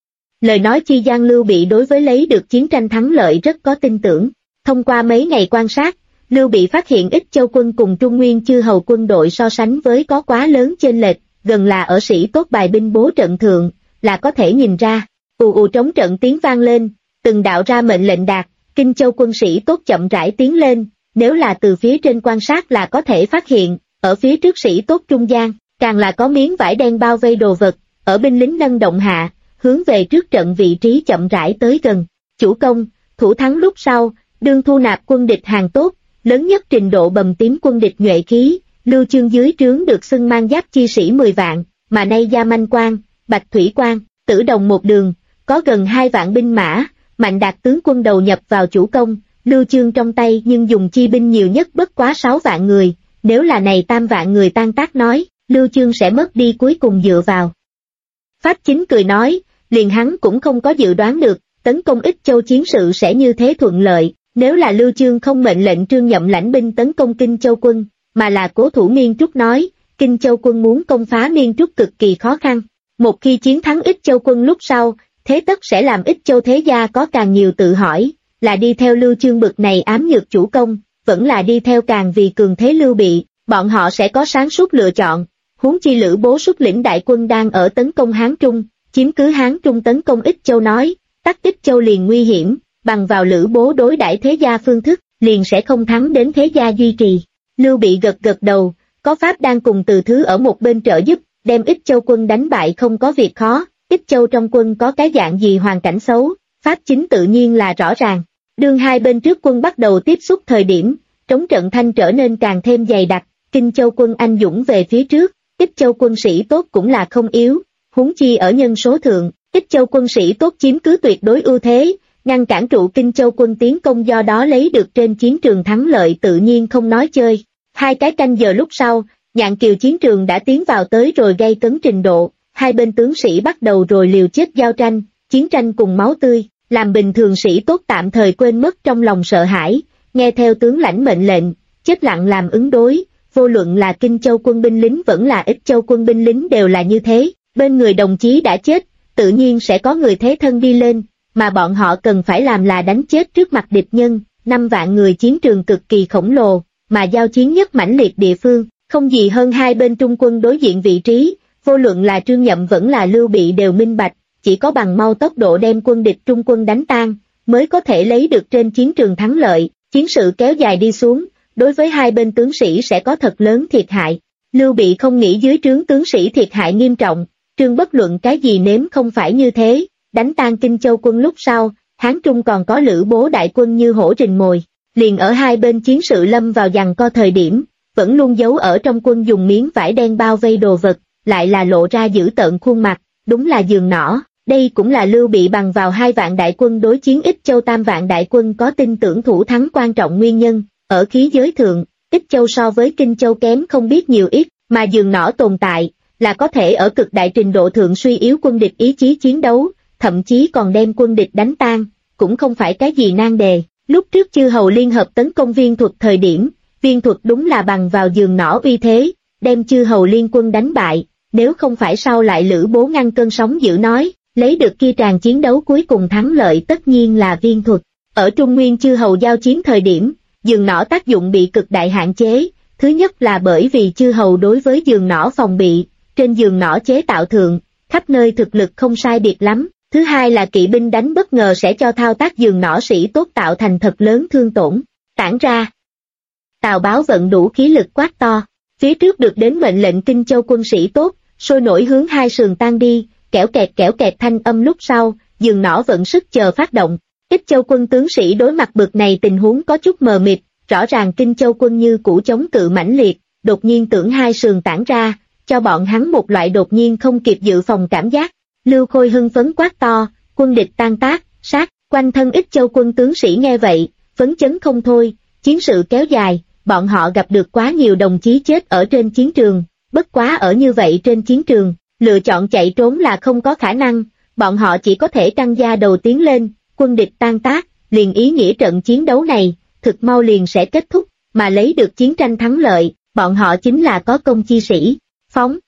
Lời nói chi gian Lưu Bị đối với lấy được chiến tranh thắng lợi rất có tin tưởng. Thông qua mấy ngày quan sát, Lưu Bị phát hiện Ích Châu quân cùng Trung Nguyên chư hầu quân đội so sánh với có quá lớn chênh lệch, gần là ở sĩ tốt bài binh bố trận thượng, là có thể nhìn ra. Ù ù trống trận tiếng vang lên, từng đạo ra mệnh lệnh đạt, Kinh Châu quân sĩ tốt chậm rãi tiến lên, nếu là từ phía trên quan sát là có thể phát hiện, ở phía trước sĩ tốt trung gian, càng là có miếng vải đen bao vây đồ vật, ở binh lính nâng động hạ, hướng về trước trận vị trí chậm rãi tới gần. Chủ công, thủ thắng lúc sau, đương thu nạp quân địch hàng tốt, lớn nhất trình độ bầm tím quân địch nhuệ khí, Lưu Chương dưới trướng được xưng mang giáp chi sĩ 10 vạn, mà nay Gia Manh Quan, Bạch Thủy Quan, Tử Đồng một đường, có gần 2 vạn binh mã, Mạnh Đạt tướng quân đầu nhập vào chủ công, Lưu Chương trong tay nhưng dùng chi binh nhiều nhất bất quá 6 vạn người, nếu là này tam vạn người tan tác nói, Lưu Chương sẽ mất đi cuối cùng dựa vào. Pháp Chính cười nói, liền hắn cũng không có dự đoán được, tấn công Ích Châu chiến sự sẽ như thế thuận lợi, nếu là Lưu Chương không mệnh lệnh Trương Nhậm lãnh binh tấn công Kinh Châu quân, mà là cố thủ Miên Trúc nói, Kinh Châu quân muốn công phá Miên Trúc cực kỳ khó khăn. Một khi chiến thắng Ích Châu quân lúc sau, thế tất sẽ làm Ích Châu thế gia có càng nhiều tự hỏi, là đi theo Lưu Chương bực này ám nhược chủ công, vẫn là đi theo càng vì cường thế Lưu Bị, bọn họ sẽ có sáng suốt lựa chọn. Huống chi Lữ Bố xuất lĩnh đại quân đang ở tấn công Hán Trung, chiếm cứ Hán Trung tấn công Ích Châu nói, tắc Ích Châu liền nguy hiểm, bằng vào Lữ Bố đối đãi thế gia phương thức, liền sẽ không thắng đến thế gia duy trì. Lưu Bị gật gật đầu, có Pháp đang cùng Từ Thứ ở một bên trợ giúp, đem Ích Châu quân đánh bại không có việc khó. Ích Châu trong quân có cái dạng gì hoàn cảnh xấu, Pháp Chính tự nhiên là rõ ràng. Đương hai bên trước quân bắt đầu tiếp xúc thời điểm, trống trận thanh trở nên càng thêm dày đặc, Kinh Châu quân anh dũng về phía trước, Ích Châu quân sĩ tốt cũng là không yếu, huống chi ở nhân số thượng, Ích Châu quân sĩ tốt chiếm cứ tuyệt đối ưu thế, ngăn cản trụ Kinh Châu quân tiến công do đó lấy được trên chiến trường thắng lợi tự nhiên không nói chơi. 2 cái canh giờ lúc sau, Nhạn Kiều chiến trường đã tiến vào tới rồi gay cấn trình độ, hai bên tướng sĩ bắt đầu rồi liều chết giao tranh, chiến tranh cùng máu tươi, làm bình thường sĩ tốt tạm thời quên mất trong lòng sợ hãi, nghe theo tướng lãnh mệnh lệnh, chết lặng làm ứng đối, vô luận là Kinh Châu quân binh lính vẫn là Ích Châu quân binh lính đều là như thế, bên người đồng chí đã chết, tự nhiên sẽ có người thế thân đi lên, mà bọn họ cần phải làm là đánh chết trước mặt địch nhân, 5 vạn người chiến trường cực kỳ khổng lồ, mà giao chiến nhất mãnh liệt địa phương, không gì hơn hai bên trung quân đối diện vị trí, vô luận là Trương Nhậm vẫn là Lưu Bị đều minh bạch, chỉ có bằng mau tốc độ đem quân địch trung quân đánh tan, mới có thể lấy được trên chiến trường thắng lợi, chiến sự kéo dài đi xuống, đối với hai bên tướng sĩ sẽ có thật lớn thiệt hại. Lưu Bị không nghĩ dưới trướng tướng sĩ thiệt hại nghiêm trọng, Trương bất luận cái gì nếm không phải như thế, đánh tan Kinh Châu quân lúc sau, Hán Trung còn có Lữ Bố đại quân như hổ rình mồi, liền ở hai bên chiến sự lâm vào giằng co thời điểm, vẫn luôn giấu ở trong quân dùng miếng vải đen bao vây đồ vật, lại là lộ ra dữ tợn khuôn mặt, đúng là giường nỏ, đây cũng là Lưu Bị bằng vào 2 vạn đại quân đối chiến Ích Châu 3 vạn đại quân có tin tưởng thủ thắng quan trọng nguyên nhân, ở khí giới thượng, Ích Châu so với Kinh Châu kém không biết nhiều ít, mà giường nỏ tồn tại, là có thể ở cực đại trình độ thượng suy yếu quân địch ý chí chiến đấu, thậm chí còn đem quân địch đánh tan, cũng không phải cái gì nan đề. Lúc trước chư hầu liên hợp tấn công Viên Thuật thời điểm, Viên Thuật đúng là bằng vào giường nỏ uy thế, đem chư hầu liên quân đánh bại, nếu không phải sau lại Lữ Bố ngăn cơn sóng dữ nói, lấy được kia tràn chiến đấu cuối cùng thắng lợi tất nhiên là Viên Thuật. Ở Trung Nguyên chư hầu giao chiến thời điểm, giường nỏ tác dụng bị cực đại hạn chế, thứ nhất là bởi vì chư hầu đối với giường nỏ phòng bị, trên giường nỏ chế tạo thượng, khắp nơi thực lực không sai biệt lắm, thứ hai là kỵ binh đánh bất ngờ sẽ cho thao tác giường nỏ sĩ tốt tạo thành thật lớn thương tổn, tản ra. Tào Báo vận đủ khí lực quát to, phía trước được đến mệnh lệnh Kinh Châu quân sĩ tốt, sôi nổi hướng hai sườn tan đi, kẽo kẹt thanh âm lúc sau, giường nỏ vận sức chờ phát động. Ích Châu quân tướng sĩ đối mặt bực này tình huống có chút mờ mịt, rõ ràng Kinh Châu quân như cũ chống cự mãnh liệt, đột nhiên tưởng hai sườn tản ra, cho bọn hắn một loại đột nhiên không kịp dự phòng cảm giác. Lưu Khôi hưng phấn quát to, quân địch tan tác, sát, quanh thân Ích Châu quân tướng sĩ nghe vậy, phấn chấn không thôi, chiến sự kéo dài, bọn họ gặp được quá nhiều đồng chí chết ở trên chiến trường, bất quá ở như vậy trên chiến trường, Lựa chọn chạy trốn là không có khả năng, bọn họ chỉ có thể căng da đầu tiến lên, quân địch tan tác, liền ý nghĩa trận chiến đấu này, thực mau liền sẽ kết thúc, mà lấy được chiến tranh thắng lợi, bọn họ chính là có công chi sĩ, phóng.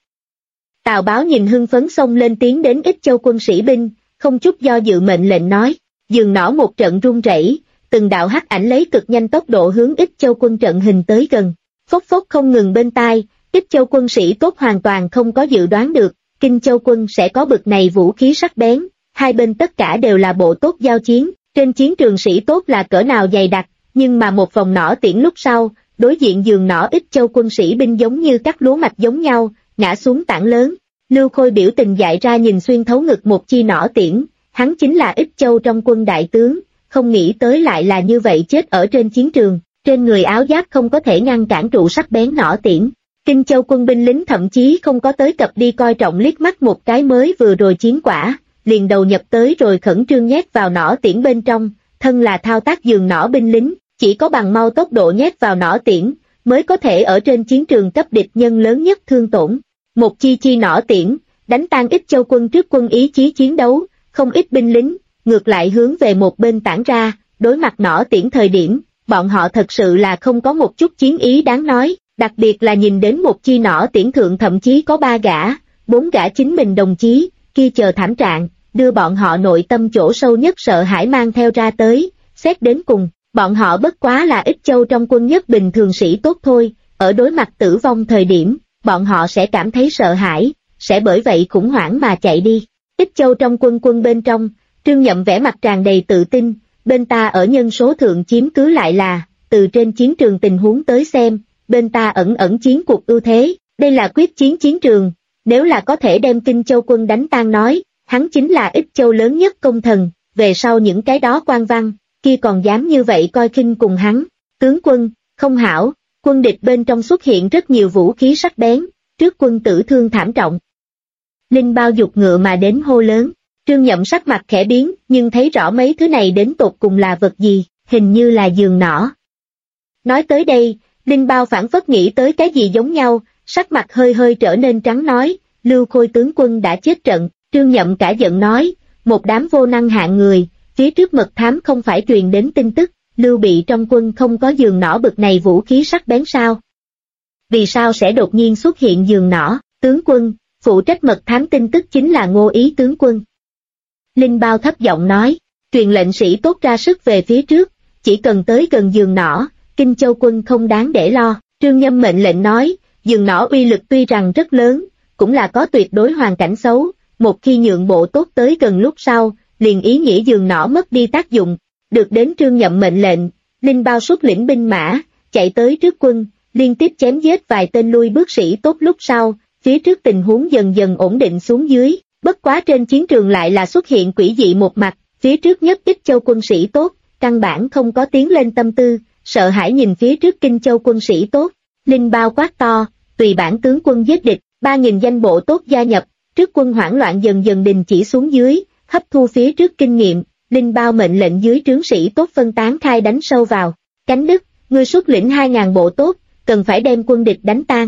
Tào Báo nhìn hưng phấn xông lên tiến đến Ích Châu quân sĩ binh, không chút do dự mệnh lệnh nói, giường nỏ một trận rung rẩy, từng đạo hắc ảnh lấy cực nhanh tốc độ hướng Ích Châu quân trận hình tới gần, phốc phốc không ngừng bên tai, Ích Châu quân sĩ tốt hoàn toàn không có dự đoán được, Kinh Châu quân sẽ có bực này vũ khí sắc bén, hai bên tất cả đều là bộ tốt giao chiến, trên chiến trường sĩ tốt là cỡ nào dày đặc, nhưng mà một vòng nỏ tiễn lúc sau, đối diện giường nỏ Ích Châu quân sĩ binh giống như cắt lúa mạch giống nhau, ngã xuống tảng lớn. Lưu Khôi biểu tình dại ra nhìn xuyên thấu ngực một chi nỏ tiễn, hắn chính là Ích Châu trong quân đại tướng, không nghĩ tới lại là như vậy chết ở trên chiến trường, trên người áo giáp không có thể ngăn cản trụ sắc bén nỏ tiễn. Kinh Châu quân binh lính thậm chí không có tới cập đi coi trọng liếc mắt một cái mới vừa rồi chiến quả, liền đầu nhập tới rồi khẩn trương nhét vào nỏ tiễn bên trong, thân là thao tác giường nỏ binh lính, chỉ có bằng mau tốc độ nhét vào nỏ tiễn, mới có thể ở trên chiến trường cấp địch nhân lớn nhất thương tổn. Một chi nỏ tiễn, đánh tan Ích Châu quân trước quân ý chí chiến đấu, không ít binh lính, ngược lại hướng về một bên tản ra, đối mặt nỏ tiễn thời điểm, bọn họ thật sự là không có một chút chiến ý đáng nói, đặc biệt là nhìn đến một chi nỏ tiễn thượng thậm chí có 3 gã, 4 gã chính mình đồng chí, kia chờ thảm trạng, đưa bọn họ nội tâm chỗ sâu nhất sợ hãi mang theo ra tới, xét đến cùng, bọn họ bất quá là Ích Châu trong quân nhất bình thường sĩ tốt thôi, ở đối mặt tử vong thời điểm, bọn họ sẽ cảm thấy sợ hãi, sẽ bởi vậy khủng hoảng mà chạy đi. Ích Châu trong quân bên trong, Trương Nhậm vẻ mặt tràn đầy tự tin, bên ta ở nhân số thượng chiếm cứ lại là, từ trên chiến trường tình huống tới xem, bên ta ẩn chiến cuộc ưu thế, đây là quyết chiến chiến trường, nếu là có thể đem Kinh Châu quân đánh tan nói, hắn chính là Ích Châu lớn nhất công thần, về sau những cái đó quan văn, kia còn dám như vậy coi khinh cùng hắn, tướng quân, không hảo, quân địch bên trong xuất hiện rất nhiều vũ khí sắc bén, trước quân tử thương thảm trọng. Linh Bao dục ngựa mà đến hô lớn, Trương Nhậm sắc mặt khẽ biến, nhưng thấy rõ mấy thứ này đến tột cùng là vật gì, hình như là giường nỏ. Nói tới đây, Linh Bao phảng phất nghĩ tới cái gì giống nhau, sắc mặt hơi hơi trở nên trắng nói, Lưu Khôi tướng quân đã chết trận, Trương Nhậm cả giận nói, một đám vô năng hạng người, phía trước mật thám không phải truyền đến tin tức, Lưu Bị trong quân không có giường nỏ bực này vũ khí sắc bén sao? Vì sao sẽ đột nhiên xuất hiện giường nỏ, tướng quân, phụ trách mật thám tin tức chính là Ngô Ý tướng quân. Linh Bao thấp giọng nói, truyền lệnh sĩ tốt ra sức về phía trước, chỉ cần tới gần giường nỏ, Kinh Châu quân không đáng để lo. Trương Nhâm mệnh lệnh nói, giường nỏ uy lực tuy rằng rất lớn, cũng là có tuyệt đối hoàn cảnh xấu, một khi nhượng bộ tốt tới gần lúc sau, liền ý nghĩa giường nỏ mất đi tác dụng. Được đến Trương Nhậm mệnh lệnh, Linh Bao xuất lĩnh binh mã, chạy tới trước quân, liên tiếp chém giết vài tên lui bước sĩ tốt lúc sau, phía trước tình huống dần dần ổn định xuống dưới, bất quá trên chiến trường lại là xuất hiện quỷ dị một mặt, phía trước nhất Ích Châu quân sĩ tốt, căn bản không có tiến lên tâm tư, sợ hãi nhìn phía trước Kinh Châu quân sĩ tốt, Linh Bao quát to, tùy bản tướng quân giết địch, 3.000 danh bộ tốt gia nhập, trước quân hoảng loạn dần dần đình chỉ xuống dưới, hấp thu phía trước kinh nghiệm, Linh Bao mệnh lệnh dưới trướng sĩ tốt phân tán khai đánh sâu vào, Cánh Đức, ngươi xuất lĩnh 2.000 bộ tốt, cần phải đem quân địch đánh tan.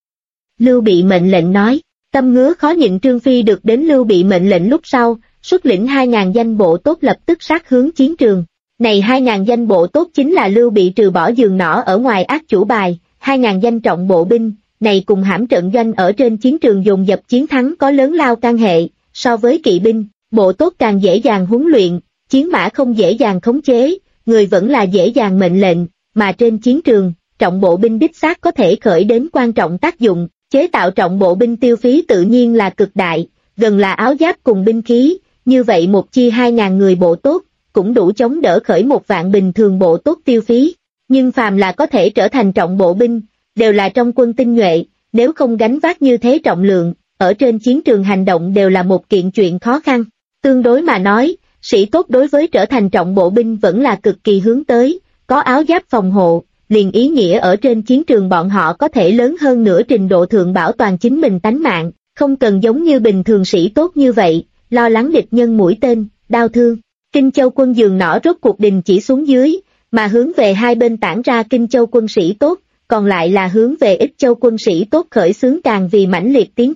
Lưu Bị mệnh lệnh nói, tâm ngứa khó nhịn Trương Phi được đến Lưu Bị mệnh lệnh lúc sau, xuất lĩnh 2.000 danh bộ tốt lập tức sát hướng chiến trường. Này 2.000 danh bộ tốt chính là Lưu Bị trừ bỏ giường nỏ ở ngoài ác chủ bài, 2.000 danh trọng bộ binh, này cùng hãm trận doanh ở trên chiến trường dồn dập chiến thắng có lớn lao can hệ, so với kỵ binh, bộ tốt càng dễ dàng huấn luyện, chiến mã không dễ dàng khống chế, người vẫn là dễ dàng mệnh lệnh, mà trên chiến trường, trọng bộ binh đích xác có thể khởi đến quan trọng tác dụng, chế tạo trọng bộ binh tiêu phí tự nhiên là cực đại, gần là áo giáp cùng binh khí, như vậy một chi 2.000 người bộ tốt, cũng đủ chống đỡ khởi 1 vạn bình thường bộ tốt tiêu phí, nhưng phàm là có thể trở thành trọng bộ binh, đều là trong quân tinh nhuệ, nếu không gánh vác như thế trọng lượng, ở trên chiến trường hành động đều là một kiện chuyện khó khăn. Tương đối mà nói, sĩ tốt đối với trở thành trọng bộ binh vẫn là cực kỳ hướng tới, có áo giáp phòng hộ, liền ý nghĩa ở trên chiến trường bọn họ có thể lớn hơn nửa trình độ thượng bảo toàn chính mình tánh mạng, không cần giống như bình thường sĩ tốt như vậy, lo lắng địch nhân mũi tên, đao thương. Kinh Châu quân giường nỏ rốt cuộc đình chỉ xuống dưới, mà hướng về hai bên tản ra Kinh Châu quân sĩ tốt, còn lại là hướng về Ích Châu quân sĩ tốt khởi xướng càng vì mãnh liệt tiến công,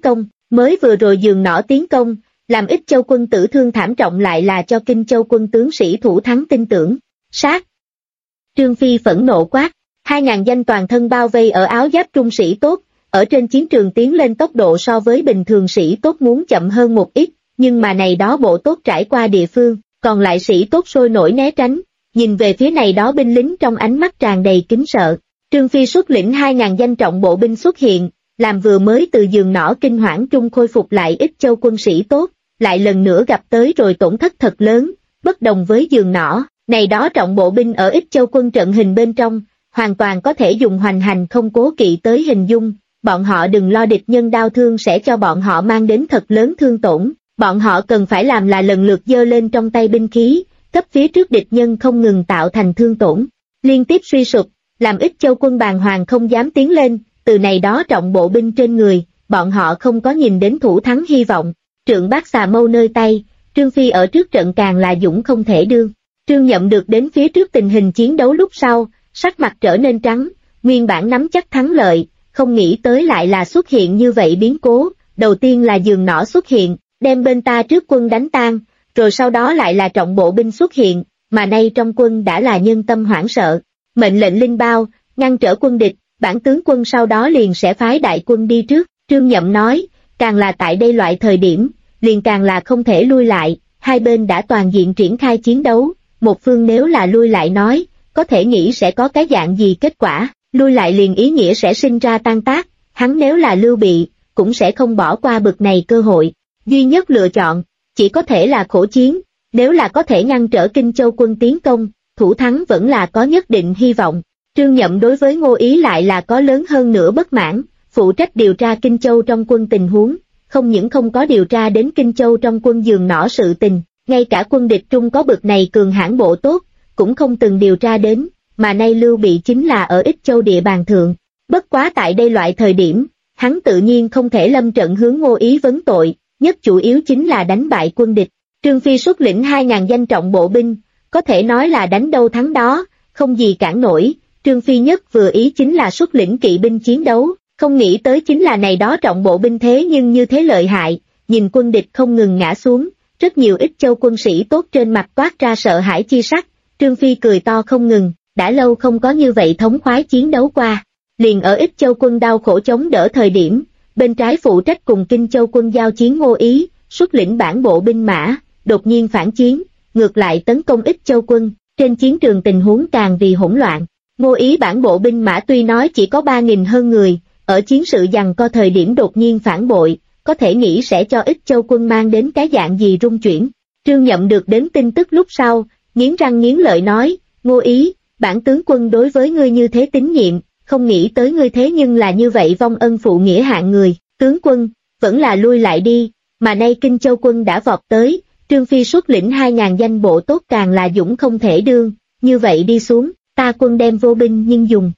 Mới vừa rồi giường nỏ tiến công, làm Ích Châu quân tử thương thảm trọng lại là cho Kinh Châu quân tướng sĩ thủ thắng tin tưởng. Sát! Trương Phi phẫn nộ quát, 2.000 danh toàn thân bao vây ở áo giáp trung sĩ tốt, ở trên chiến trường tiến lên tốc độ so với bình thường sĩ tốt muốn chậm hơn một ít, nhưng mà này đó bộ tốt trải qua địa phương, còn lại sĩ tốt sôi nổi né tránh, nhìn về phía này đó binh lính trong ánh mắt tràn đầy kính sợ. Trương Phi xuất lĩnh 2.000 danh trọng bộ binh xuất hiện, làm vừa mới từ giường nỏ kinh hoảng trung khôi phục lại Ích Châu quân sĩ tốt, lại lần nữa gặp tới rồi tổn thất thật lớn, bất đồng với giường nỏ, này đó trọng bộ binh ở Ích Châu quân trận hình bên trong, hoàn toàn có thể dùng hoành hành không cố kỵ tới hình dung, bọn họ đừng lo địch nhân đau thương sẽ cho bọn họ mang đến thật lớn thương tổn, bọn họ cần phải làm là lần lượt giơ lên trong tay binh khí, cấp phía trước địch nhân không ngừng tạo thành thương tổn, liên tiếp suy sụp, làm Ích Châu quân bàng hoàng không dám tiến lên, từ này đó trọng bộ binh trên người, bọn họ không có nhìn đến thủ thắng hy vọng, trượng bát xà mâu nơi tay, Trương Phi ở trước trận càng là dũng không thể đương. Trương Nhậm được đến phía trước tình hình chiến đấu lúc sau, sắc mặt trở nên trắng, nguyên bản nắm chắc thắng lợi, không nghĩ tới lại là xuất hiện như vậy biến cố, đầu tiên là giường nỏ xuất hiện, đem bên ta trước quân đánh tan, rồi sau đó lại là trọng bộ binh xuất hiện, mà nay trong quân đã là nhân tâm hoảng sợ, mệnh lệnh Linh Bao, ngăn trở quân địch, bản tướng quân sau đó liền sẽ phái đại quân đi trước, Trương Nhậm nói, càng là tại đây loại thời điểm, liền càng là không thể lui lại, hai bên đã toàn diện triển khai chiến đấu, một phương nếu là lui lại nói, có thể nghĩ sẽ có cái dạng gì kết quả, lui lại liền ý nghĩa sẽ sinh ra tan tác, hắn nếu là Lưu Bị, cũng sẽ không bỏ qua bực này cơ hội, duy nhất lựa chọn, chỉ có thể là khổ chiến, nếu là có thể ngăn trở Kinh Châu quân tiến công, thủ thắng vẫn là có nhất định hy vọng. Trương Nhậm đối với Ngô Ý lại là có lớn hơn nữa bất mãn, phụ trách điều tra Kinh Châu trong quân tình huống, không những không có điều tra đến Kinh Châu trong quân giường nỏ sự tình, ngay cả quân địch trung có bực này cường hãn bộ tốt, cũng không từng điều tra đến, mà nay Lưu Bị chính là ở Ích Châu địa bàn thượng. Bất quá tại đây loại thời điểm, hắn tự nhiên không thể lâm trận hướng Ngô Ý vấn tội, nhất chủ yếu chính là đánh bại quân địch. Trương Phi xuất lĩnh 2.000 danh trọng bộ binh, có thể nói là đánh đâu thắng đó, không gì cản nổi. Trương Phi nhất vừa ý chính là xuất lĩnh kỵ binh chiến đấu, không nghĩ tới chính là này đó trọng bộ binh thế nhưng như thế lợi hại, nhìn quân địch không ngừng ngã xuống, rất nhiều Ích Châu quân sĩ tốt trên mặt toát ra sợ hãi chi sắc, Trương Phi cười to không ngừng, đã lâu không có như vậy thống khoái chiến đấu qua. Liền ở Ích Châu quân đau khổ chống đỡ thời điểm, bên trái phụ trách cùng Kinh Châu quân giao chiến Ngô Ý, xuất lĩnh bản bộ binh mã, đột nhiên phản chiến, ngược lại tấn công Ích Châu quân, trên chiến trường tình huống càng vì hỗn loạn. Ngô Ý bản bộ binh mã tuy nói chỉ có 3.000 hơn người, ở chiến sự giằng co thời điểm đột nhiên phản bội, có thể nghĩ sẽ cho Ích Châu quân mang đến cái dạng gì rung chuyển. Trương Nhậm được đến tin tức lúc sau, nghiến răng nghiến lợi nói, Ngô Ý, bản tướng quân đối với ngươi như thế tín nhiệm, không nghĩ tới ngươi thế nhưng là như vậy vong ân phụ nghĩa hạng người, tướng quân, vẫn là lui lại đi, mà nay Kinh Châu quân đã vọt tới, Trương Phi xuất lĩnh 2.000 danh bộ tốt càng là dũng không thể đương, như vậy đi xuống, ta quân đem vô binh nhưng dùng.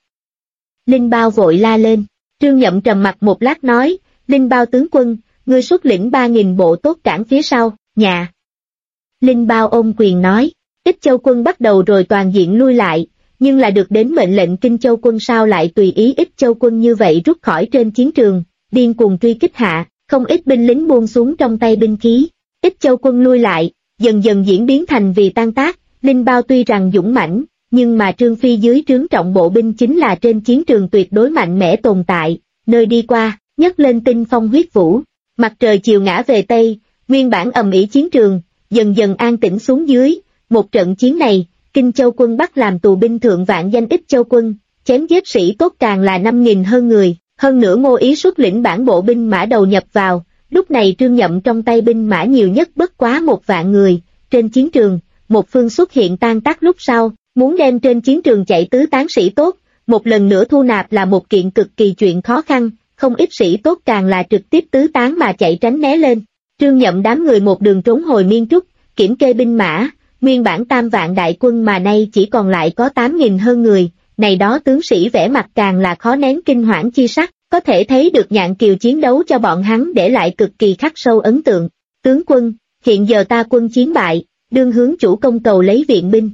Linh Bao vội la lên, Trương Nhậm trầm mặt một lát nói, Linh Bao tướng quân, ngươi xuất lĩnh 3.000 bộ tốt cản phía sau, nhà. Linh Bao ôm quyền nói, Ích Châu quân bắt đầu rồi toàn diện lui lại, nhưng là được đến mệnh lệnh Kinh Châu quân sao lại tùy ý Ích Châu quân như vậy rút khỏi trên chiến trường, điên cuồng truy kích hạ, không ít binh lính buông xuống trong tay binh khí. Ích Châu quân lui lại, dần dần diễn biến thành vì tan tác, Linh Bao tuy rằng dũng mãnh, nhưng mà Trương Phi dưới trướng trọng bộ binh chính là trên chiến trường tuyệt đối mạnh mẽ tồn tại, nơi đi qua, nhấc lên tinh phong huyết vũ, mặt trời chiều ngã về Tây, nguyên bản ầm ĩ chiến trường, dần dần an tĩnh xuống dưới, một trận chiến này, Kinh Châu quân bắt làm tù binh thượng vạn danh Ích Châu quân, chém giết sĩ tốt càng là 5.000 hơn người, hơn nữa Ngô Ý xuất lĩnh bản bộ binh mã đầu nhập vào, lúc này Trương Nhậm trong tay binh mã nhiều nhất bất quá 1 vạn người, trên chiến trường, một phương xuất hiện tan tác lúc sau, muốn đem trên chiến trường chạy tứ tán sĩ tốt, một lần nữa thu nạp là một kiện cực kỳ chuyện khó khăn, không ít sĩ tốt càng là trực tiếp tứ tán mà chạy tránh né lên. Trương Nhậm đám người một đường trốn hồi Miên Trúc, kiểm kê binh mã, nguyên bản 3 vạn đại quân mà nay chỉ còn lại có 8.000 hơn người, này đó tướng sĩ vẻ mặt càng là khó nén kinh hoảng chi sắc, có thể thấy được Nhạn Kiều chiến đấu cho bọn hắn để lại cực kỳ khắc sâu ấn tượng. Tướng quân, hiện giờ ta quân chiến bại, đương hướng chủ công cầu lấy viện binh.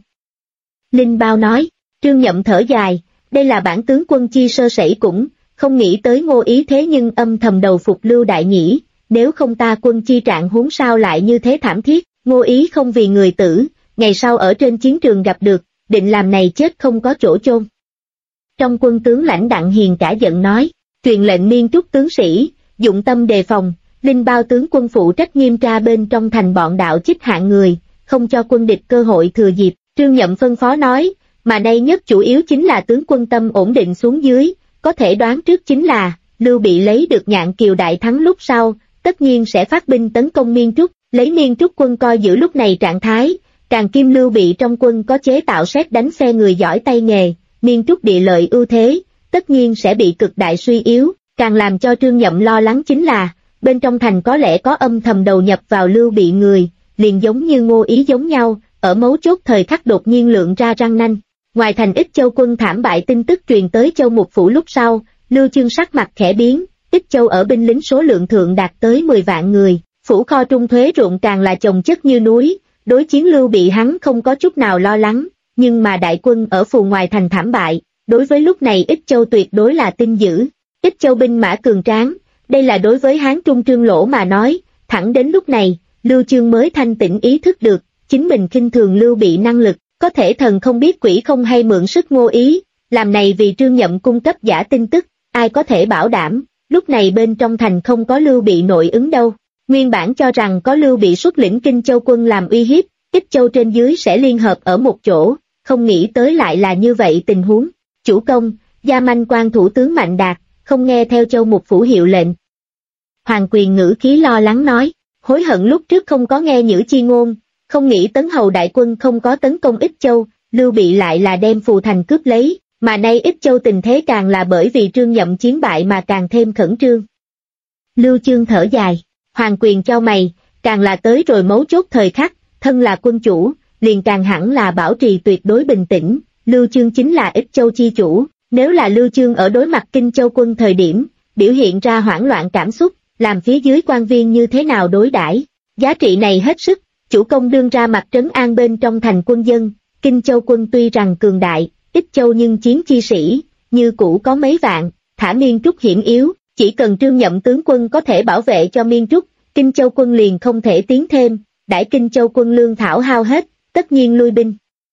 Linh Bao nói, Trương Nhậm thở dài, đây là bản tướng quân chi sơ sẩy cũng, không nghĩ tới Ngô Ý thế nhưng âm thầm đầu phục Lưu Đại Nhĩ, nếu không ta quân chi trạng huống sao lại như thế thảm thiết, Ngô Ý không vì người tử, ngày sau ở trên chiến trường gặp được, định làm này chết không có chỗ chôn. Trong quân tướng lãnh Đặng Hiền cả giận nói, truyền lệnh Miên Trúc tướng sĩ, dụng tâm đề phòng, Linh Bao tướng quân phụ trách nghiêm tra bên trong thành bọn đạo chích hạng người, không cho quân địch cơ hội thừa dịp. Trương Nhậm phân phó nói, mà nay nhất chủ yếu chính là tướng quân tâm ổn định xuống dưới, có thể đoán trước chính là, Lưu Bị lấy được Nhạn Kiều đại thắng lúc sau, tất nhiên sẽ phát binh tấn công Miên Trúc, lấy Miên Trúc quân coi giữ lúc này trạng thái, càng kim Lưu Bị trong quân có chế tạo sét đánh xe người giỏi tay nghề, Miên Trúc địa lợi ưu thế, tất nhiên sẽ bị cực đại suy yếu, càng làm cho Trương Nhậm lo lắng chính là, bên trong thành có lẽ có âm thầm đầu nhập vào Lưu Bị người, liền giống như Ngô Ý giống nhau, ở mấu chốt thời khắc đột nhiên lượng ra răng nanh. Ngoài thành Ích Châu quân thảm bại tin tức truyền tới Châu Mục Phủ lúc sau, Lưu Chương sắc mặt khẽ biến, Ích Châu ở binh lính số lượng thượng đạt tới 10 vạn người, phủ kho trung thuế ruộng càng là chồng chất như núi, đối chiến Lưu Bị hắn không có chút nào lo lắng, nhưng mà đại quân ở phù ngoài thành thảm bại, đối với lúc này Ích Châu tuyệt đối là tin dữ. Ích Châu binh mã cường tráng, đây là đối với Hán Trung Trương Lỗ mà nói, thẳng đến lúc này, Lưu Chương mới thanh tỉnh ý thức được, chính mình khinh thường Lưu Bị năng lực, có thể thần không biết quỷ không hay mượn sức Ngô Ý, làm này vì Trương Nhậm cung cấp giả tin tức, ai có thể bảo đảm, lúc này bên trong thành không có Lưu Bị nội ứng đâu. Nguyên bản cho rằng có Lưu Bị xuất lĩnh Kinh Châu quân làm uy hiếp, Ích Châu trên dưới sẽ liên hợp ở một chỗ, không nghĩ tới lại là như vậy tình huống. Chủ công, Gia Manh quan thủ tướng Mạnh Đạt, không nghe theo Châu Mục Phủ hiệu lệnh. Hoàng Quyền ngữ khí lo lắng nói, hối hận lúc trước không có nghe Nhữ chi ngôn, không nghĩ Tấn Hầu đại quân không có tấn công Ích Châu, Lưu Bị lại là đem phù thành cướp lấy, mà nay Ích Châu tình thế càng là bởi vì Trương Nhậm chiến bại mà càng thêm khẩn trương. Lưu Chương thở dài, Hoàng Quyền chau mày, càng là tới rồi mấu chốt thời khắc, thân là quân chủ, liền càng hẳn là bảo trì tuyệt đối bình tĩnh, Lưu Chương chính là Ích Châu chi chủ, nếu là Lưu Chương ở đối mặt Kinh Châu quân thời điểm, biểu hiện ra hoảng loạn cảm xúc, làm phía dưới quan viên như thế nào đối đãi, giá trị này hết sức, chủ công đương ra mặt trấn an bên trong thành quân dân, Kinh Châu quân tuy rằng cường đại, Ích Châu nhưng chiến chi sĩ, như cũ có mấy vạn, thả Miên Trúc hiểm yếu, chỉ cần Trương Nhậm tướng quân có thể bảo vệ cho Miên Trúc, Kinh Châu quân liền không thể tiến thêm, đãi Kinh Châu quân lương thảo hao hết, tất nhiên lui binh.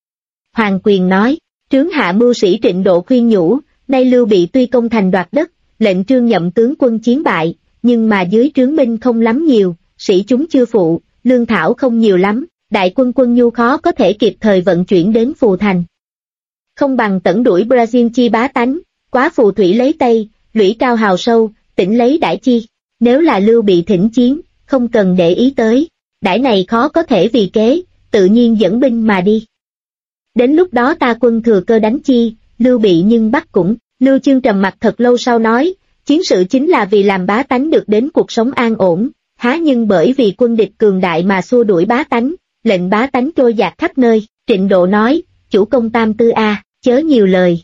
Hoàng Quyền nói, trướng hạ mưu sĩ Trịnh Độ khuyên nhủ, nay Lưu Bị tuy công thành đoạt đất, lệnh Trương Nhậm tướng quân chiến bại, nhưng mà dưới trướng binh không lắm nhiều, sĩ chúng chưa phụ, lương thảo không nhiều lắm, đại quân quân nhu khó có thể kịp thời vận chuyển đến phù thành. Không bằng tẩn đuổi Brazil chi bá tánh, quá phù thủy lấy Tây, lũy cao hào sâu, tỉnh lấy đãi chi. Nếu là Lưu Bị thỉnh chiến, không cần để ý tới, đãi này khó có thể vì kế, tự nhiên dẫn binh mà đi. Đến lúc đó ta quân thừa cơ đánh chi, Lưu Bị nhưng bắt cũng. Lưu Chương trầm mặt thật lâu sau nói, chiến sự chính là vì làm bá tánh được đến cuộc sống an ổn, há nhưng bởi vì quân địch cường đại mà xua đuổi bá tánh, lệnh bá tánh trôi dạt khắp nơi. Trịnh Độ nói, chủ công tam tư a, chớ nhiều lời.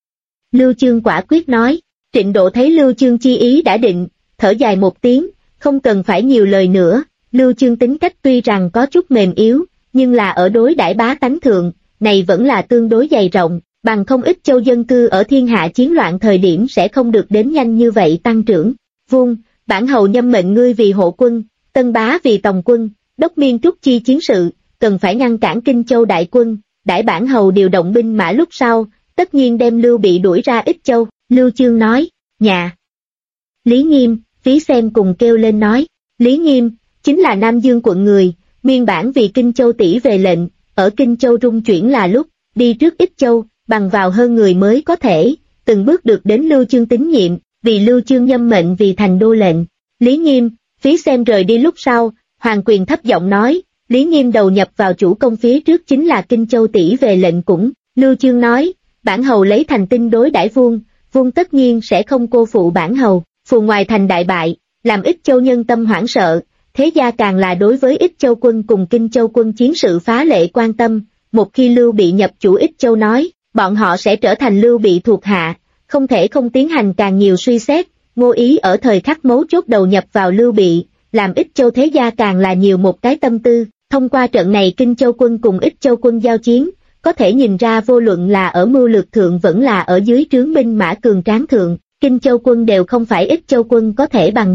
Lưu Chương quả quyết nói, Trịnh Độ thấy Lưu Chương chi ý đã định, thở dài một tiếng, không cần phải nhiều lời nữa. Lưu Chương tính cách tuy rằng có chút mềm yếu, nhưng là ở đối đãi bá tánh thượng, này vẫn là tương đối dày rộng, bằng không ít châu dân cư ở thiên hạ chiến loạn thời điểm sẽ không được đến nhanh như vậy tăng trưởng. Vuông, bản hầu nhâm mệnh ngươi vì hộ quân, Tân Bá vì tòng quân, đốc Miên Trúc chi chiến sự, cần phải ngăn cản Kinh Châu đại quân, đãi bản hầu điều động binh mã lúc sau, tất nhiên đem Lưu Bị đuổi ra Ích Châu. Lưu Chương nói, nhà. Lý Nghiêm, Phí Xem cùng kêu lên nói, Lý Nghiêm, chính là Nam Dương quận người, nguyên bản vì Kinh Châu tỷ về lệnh, ở Kinh Châu rung chuyển là lúc, đi trước Ích Châu, bằng vào hơn người mới có thể, từng bước được đến Lưu Chương tín nhiệm, vì Lưu Chương nhâm mệnh vì thành đô lệnh. Lý Nghiêm, Phí Xem rời đi lúc sau, Hoàng Quyền thấp giọng nói, Lý Nghiêm đầu nhập vào chủ công phía trước chính là Kinh Châu tỷ về lệnh cũng. Lưu Chương nói, bản hầu lấy thành tinh đối đãi Vuông, Vuông tất nhiên sẽ không cô phụ bản hầu. Phù ngoài thành đại bại, làm Ích Châu nhân tâm hoảng sợ, thế gia càng là đối với Ích Châu quân cùng Kinh Châu quân chiến sự phá lệ quan tâm. Một khi Lưu Bị nhập chủ Ích Châu nói, bọn họ sẽ trở thành Lưu Bị thuộc hạ, không thể không tiến hành càng nhiều suy xét. Ngô Ý ở thời khắc mấu chốt đầu nhập vào Lưu Bị, làm Ích Châu thế gia càng là nhiều một cái tâm tư. Thông qua trận này Kinh Châu quân cùng Ích Châu quân giao chiến, có thể nhìn ra vô luận là ở mưu lược thượng vẫn là ở dưới trướng binh mã cường tráng thượng, Kinh Châu quân đều không phải Ích Châu quân có thể bằng được.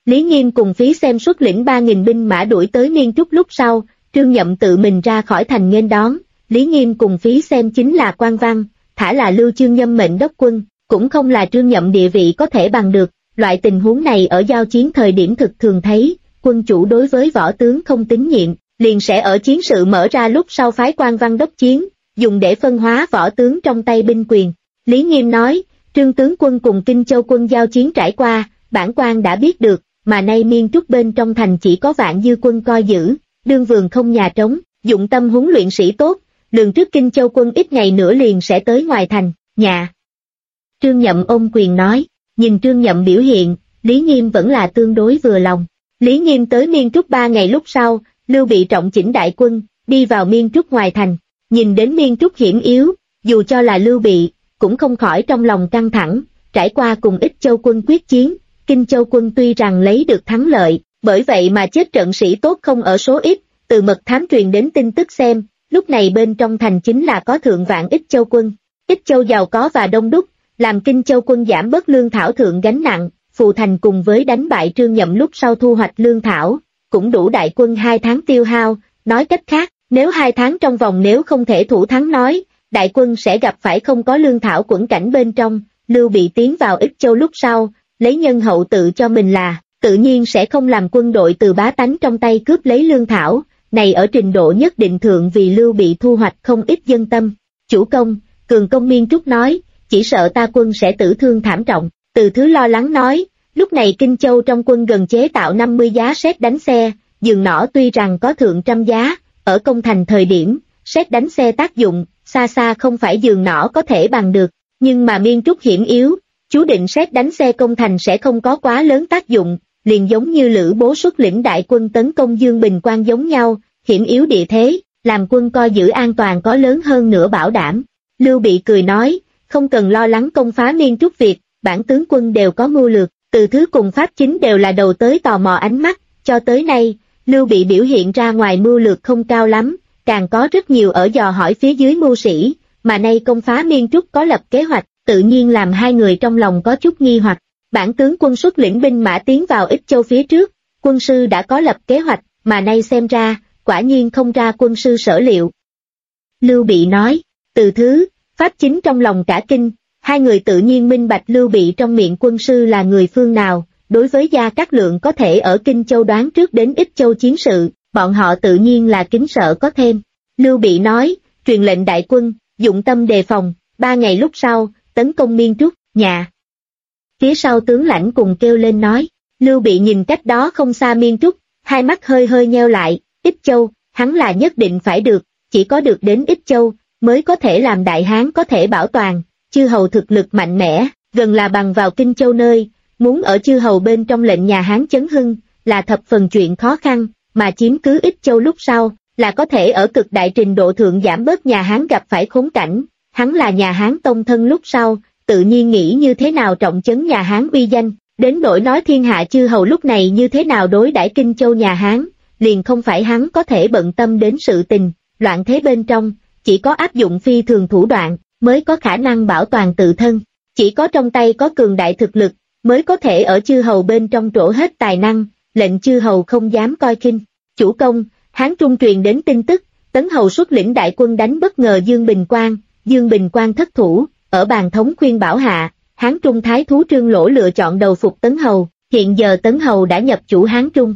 Lý Nghiêm cùng Phí Xem xuất lĩnh 3.000 binh mã đuổi tới Miên Trúc lúc sau, Trương Nhậm tự mình ra khỏi thành nghênh đón, Lý Nghiêm cùng Phí Xem chính là quan văn, thả là Lưu Chương Nhâm mệnh đốc quân, cũng không là Trương Nhậm địa vị có thể bằng được, loại tình huống này ở giao chiến thời điểm thực thường thấy, quân chủ đối với võ tướng không tín nhiệm, liền sẽ ở chiến sự mở ra lúc sau phái quan văn đốc chiến, dùng để phân hóa võ tướng trong tay binh quyền. Lý Nghiêm nói, Trương tướng quân cùng Kinh Châu quân giao chiến trải qua, bản quan đã biết được, mà nay Miên Trúc bên trong thành chỉ có vạn dư quân coi giữ, đương vườn không nhà trống, dụng tâm huấn luyện sĩ tốt, lường trước Kinh Châu quân ít ngày nữa liền sẽ tới ngoài thành, nhà. Trương Nhậm ôm quyền nói, nhìn Trương Nhậm biểu hiện, Lý Nghiêm vẫn là tương đối vừa lòng. Lý Nghiêm tới Miên Trúc 3 ngày lúc sau, Lưu Bị trọng chỉnh đại quân, đi vào Miên Trúc ngoài thành, nhìn đến Miên Trúc hiểm yếu, dù cho là Lưu Bị, cũng không khỏi trong lòng căng thẳng, trải qua cùng Ích Châu quân quyết chiến, Kinh Châu quân tuy rằng lấy được thắng lợi, bởi vậy mà chết trận sĩ tốt không ở số ít, từ mật thám truyền đến tin tức xem, lúc này bên trong thành chính là có thượng vạn Ích Châu quân. Ích Châu giàu có và đông đúc, làm Kinh Châu quân giảm bớt lương thảo thượng gánh nặng, Phù Thành cùng với đánh bại Trương Nhậm lúc sau thu hoạch lương thảo, cũng đủ đại quân 2 tháng tiêu hao, nói cách khác, nếu 2 tháng trong vòng nếu không thể thủ thắng nói, đại quân sẽ gặp phải không có lương thảo quẫn cảnh bên trong. Lưu Bị tiến vào Ích Châu lúc sau, lấy nhân hậu tự cho mình là, tự nhiên sẽ không làm quân đội từ bá tánh trong tay cướp lấy lương thảo, này ở trình độ nhất định thượng vì Lưu Bị thu hoạch không ít dân tâm. Chủ công, cường công Miên Trúc nói, chỉ sợ ta quân sẽ tử thương thảm trọng. Từ Thứ lo lắng nói, lúc này Kinh Châu trong quân gần chế tạo 50 giá sét đánh xe, giường nỏ tuy rằng có thượng trăm giá, ở công thành thời điểm, sét đánh xe tác dụng, xa xa không phải giường nỏ có thể bằng được, nhưng mà Miên Trúc hiểm yếu, chú định sét đánh xe công thành sẽ không có quá lớn tác dụng, liền giống như Lữ Bố xuất lĩnh đại quân tấn công Dương Bình Quan giống nhau, hiểm yếu địa thế, làm quân coi giữ an toàn có lớn hơn nữa bảo đảm. Lưu Bị cười nói, không cần lo lắng công phá Miên Trúc việc, bản tướng quân đều có mưu lược, Từ Thứ cùng Pháp Chính đều là đầu tới tò mò ánh mắt, cho tới nay, Lưu Bị biểu hiện ra ngoài mưu lược không cao lắm, càng có rất nhiều ở dò hỏi phía dưới mưu sĩ, mà nay công phá Miên Trúc có lập kế hoạch, tự nhiên làm hai người trong lòng có chút nghi hoặc. Bản tướng quân xuất lĩnh binh mã tiến vào Ích Châu phía trước, quân sư đã có lập kế hoạch, mà nay xem ra, quả nhiên không ra quân sư sở liệu. Lưu Bị nói, Từ Thứ, Pháp Chính trong lòng cả kinh, hai người tự nhiên minh bạch Lưu Bị trong miệng quân sư là người phương nào, đối với Gia Cát Lượng có thể ở Kinh Châu đoán trước đến Ích Châu chiến sự, bọn họ tự nhiên là kính sợ có thêm. Lưu Bị nói, truyền lệnh đại quân, dụng tâm đề phòng, 3 ngày lúc sau, tấn công Miên Trúc, nhà. Phía sau tướng lãnh cùng kêu lên nói, Lưu Bị nhìn cách đó không xa Miên Trúc, hai mắt hơi hơi nheo lại, Ích Châu, hắn là nhất định phải được, chỉ có được đến Ích Châu, mới có thể làm Đại Hán có thể bảo toàn, chư hầu thực lực mạnh mẽ, gần là bằng vào Kinh Châu nơi, muốn ở chư hầu bên trong lệnh nhà Hán chấn hưng, là thập phần chuyện khó khăn, mà chiếm cứ Ích Châu lúc sau, là có thể ở cực đại trình độ thượng giảm bớt nhà Hán gặp phải khốn cảnh, hắn là nhà Hán tông thân lúc sau, tự nhiên nghĩ như thế nào trọng chấn nhà Hán uy danh, đến nỗi nói thiên hạ chư hầu lúc này như thế nào đối đãi Kinh Châu nhà Hán, liền không phải hắn có thể bận tâm đến sự tình, loạn thế bên trong, chỉ có áp dụng phi thường thủ đoạn, mới có khả năng bảo toàn tự thân, chỉ có trong tay có cường đại thực lực, mới có thể ở chư hầu bên trong trổ hết tài năng, lệnh chư hầu không dám coi khinh. Chủ công, Hán Trung truyền đến tin tức, Tấn Hầu xuất lĩnh đại quân đánh bất ngờ Dương Bình Quan, Dương Bình Quan thất thủ, ở bàn thống khuyên bảo hạ, Hán Trung thái thú Trương Lỗ lựa chọn đầu phục Tấn Hầu, hiện giờ Tấn Hầu đã nhập chủ Hán Trung.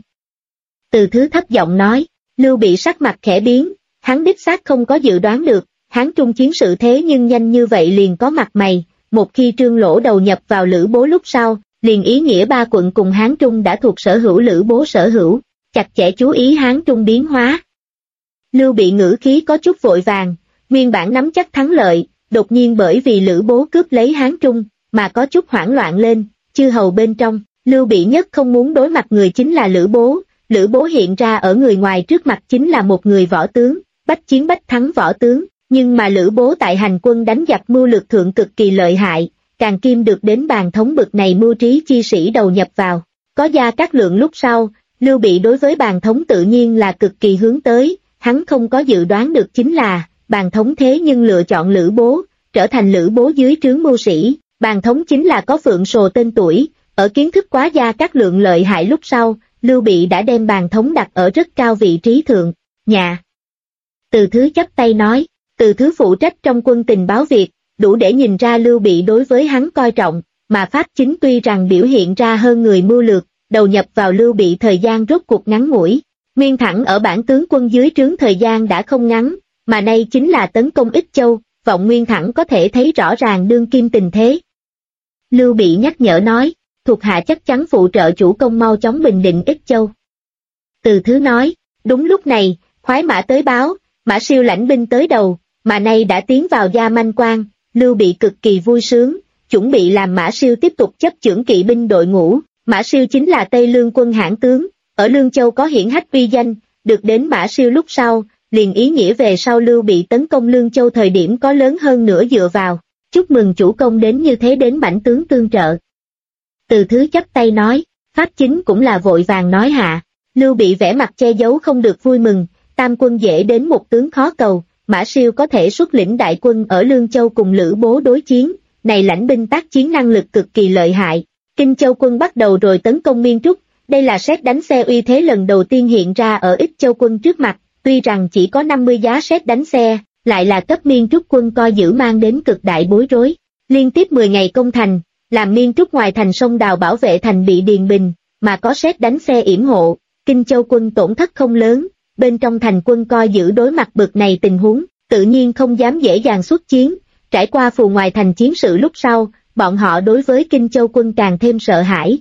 Từ Thứ thấp giọng nói, Lưu Bị sắc mặt khẽ biến, hắn đích xác không có dự đoán được, Hán Trung chiến sự thế nhưng nhanh như vậy liền có mặt mày, một khi Trương Lỗ đầu nhập vào Lữ Bố lúc sau, liền ý nghĩa 3 quận cùng Hán Trung đã thuộc sở hữu Lữ Bố sở hữu, chặt chẽ chú ý Hán Trung biến hóa. Lưu Bị ngữ khí có chút vội vàng, nguyên bản nắm chắc thắng lợi, đột nhiên bởi vì Lữ Bố cướp lấy Hán Trung, mà có chút hoảng loạn lên, chư hầu bên trong, Lưu Bị nhất không muốn đối mặt người chính là Lữ Bố. Lữ Bố hiện ra ở người ngoài trước mặt chính là một người võ tướng, bách chiến bách thắng võ tướng, nhưng mà Lữ Bố tại hành quân đánh giặc mưu lược thượng cực kỳ lợi hại, càng kim được đến bàn thống bực này mưu trí chi sĩ đầu nhập vào. Có Gia Cát Lượng lúc sau, Lưu Bị đối với bàn thống tự nhiên là cực kỳ hướng tới, hắn không có dự đoán được chính là, bàn thống thế nhưng lựa chọn Lữ Bố, trở thành Lữ Bố dưới trướng mưu sĩ, bàn thống chính là có Phượng Sồ tên tuổi, Ở kiến thức quá Gia Cát Lượng lợi hại lúc sau, Lưu Bị đã đem bàn thống đặt ở rất cao vị trí thượng, nhà. Từ Thứ chắp tay nói, Từ Thứ phụ trách trong quân tình báo việc, đủ để nhìn ra Lưu Bị đối với hắn coi trọng, mà Pháp Chính tuy rằng biểu hiện ra hơn người mưu lược, đầu nhập vào Lưu Bị thời gian rốt cuộc ngắn ngủi. Nguyên Thẳng ở bản tướng quân dưới trướng thời gian đã không ngắn, mà nay chính là tấn công Ích Châu, vọng Nguyên Thẳng có thể thấy rõ ràng đương kim tình thế. Lưu Bị nhắc nhở nói, thuộc hạ chắc chắn phụ trợ chủ công mau chóng bình định Ích Châu. Từ Thứ nói, đúng lúc này, khoái mã tới báo, Mã Siêu lãnh binh tới đầu, mà nay đã tiến vào Gia Manh Quan, Lưu Bị cực kỳ vui sướng, chuẩn bị làm Mã Siêu tiếp tục chấp chưởng kỵ binh đội ngũ. Mã Siêu chính là Tây Lương quân hãn tướng, ở Lương Châu có hiển hách uy danh, được đến Mã Siêu lúc sau, liền ý nghĩa về sau Lưu Bị tấn công Lương Châu thời điểm có lớn hơn nữa dựa vào. Chúc mừng chủ công đến như thế đến bảnh tướng tương trợ. Từ Thứ chắp tay nói, Pháp Chính cũng là vội vàng nói hạ. Lưu Bị vẻ mặt che giấu không được vui mừng, tam quân dễ đến một tướng khó cầu, Mã Siêu có thể xuất lĩnh đại quân ở Lương Châu cùng Lữ Bố đối chiến, này lãnh binh tác chiến năng lực cực kỳ lợi hại. Kinh Châu quân bắt đầu rồi tấn công Miên Trúc, đây là sét đánh xe uy thế lần đầu tiên hiện ra ở Ích Châu quân trước mặt, tuy rằng chỉ có 50 giá sét đánh xe, lại là cấp Miên Trúc quân coi giữ mang đến cực đại bối rối. Liên tiếp 10 ngày công thành, làm Miên Trúc ngoài thành sông đào bảo vệ thành bị điền bình, mà có sét đánh xe yểm hộ, Kinh Châu quân tổn thất không lớn, bên trong thành quân coi giữ đối mặt bực này tình huống, tự nhiên không dám dễ dàng xuất chiến, trải qua phù ngoài thành chiến sự lúc sau, bọn họ đối với Kinh Châu quân càng thêm sợ hãi.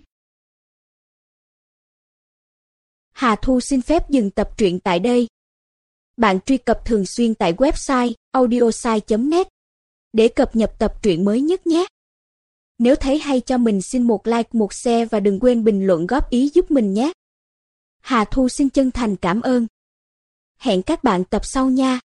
Hà Thu xin phép dừng tập truyện tại đây. Bạn truy cập thường xuyên tại website audiosai.net để cập nhật tập truyện mới nhất nhé. Nếu thấy hay cho mình xin một like, một share và đừng quên bình luận góp ý giúp mình nhé. Hà Thu xin chân thành cảm ơn. Hẹn các bạn tập sau nha.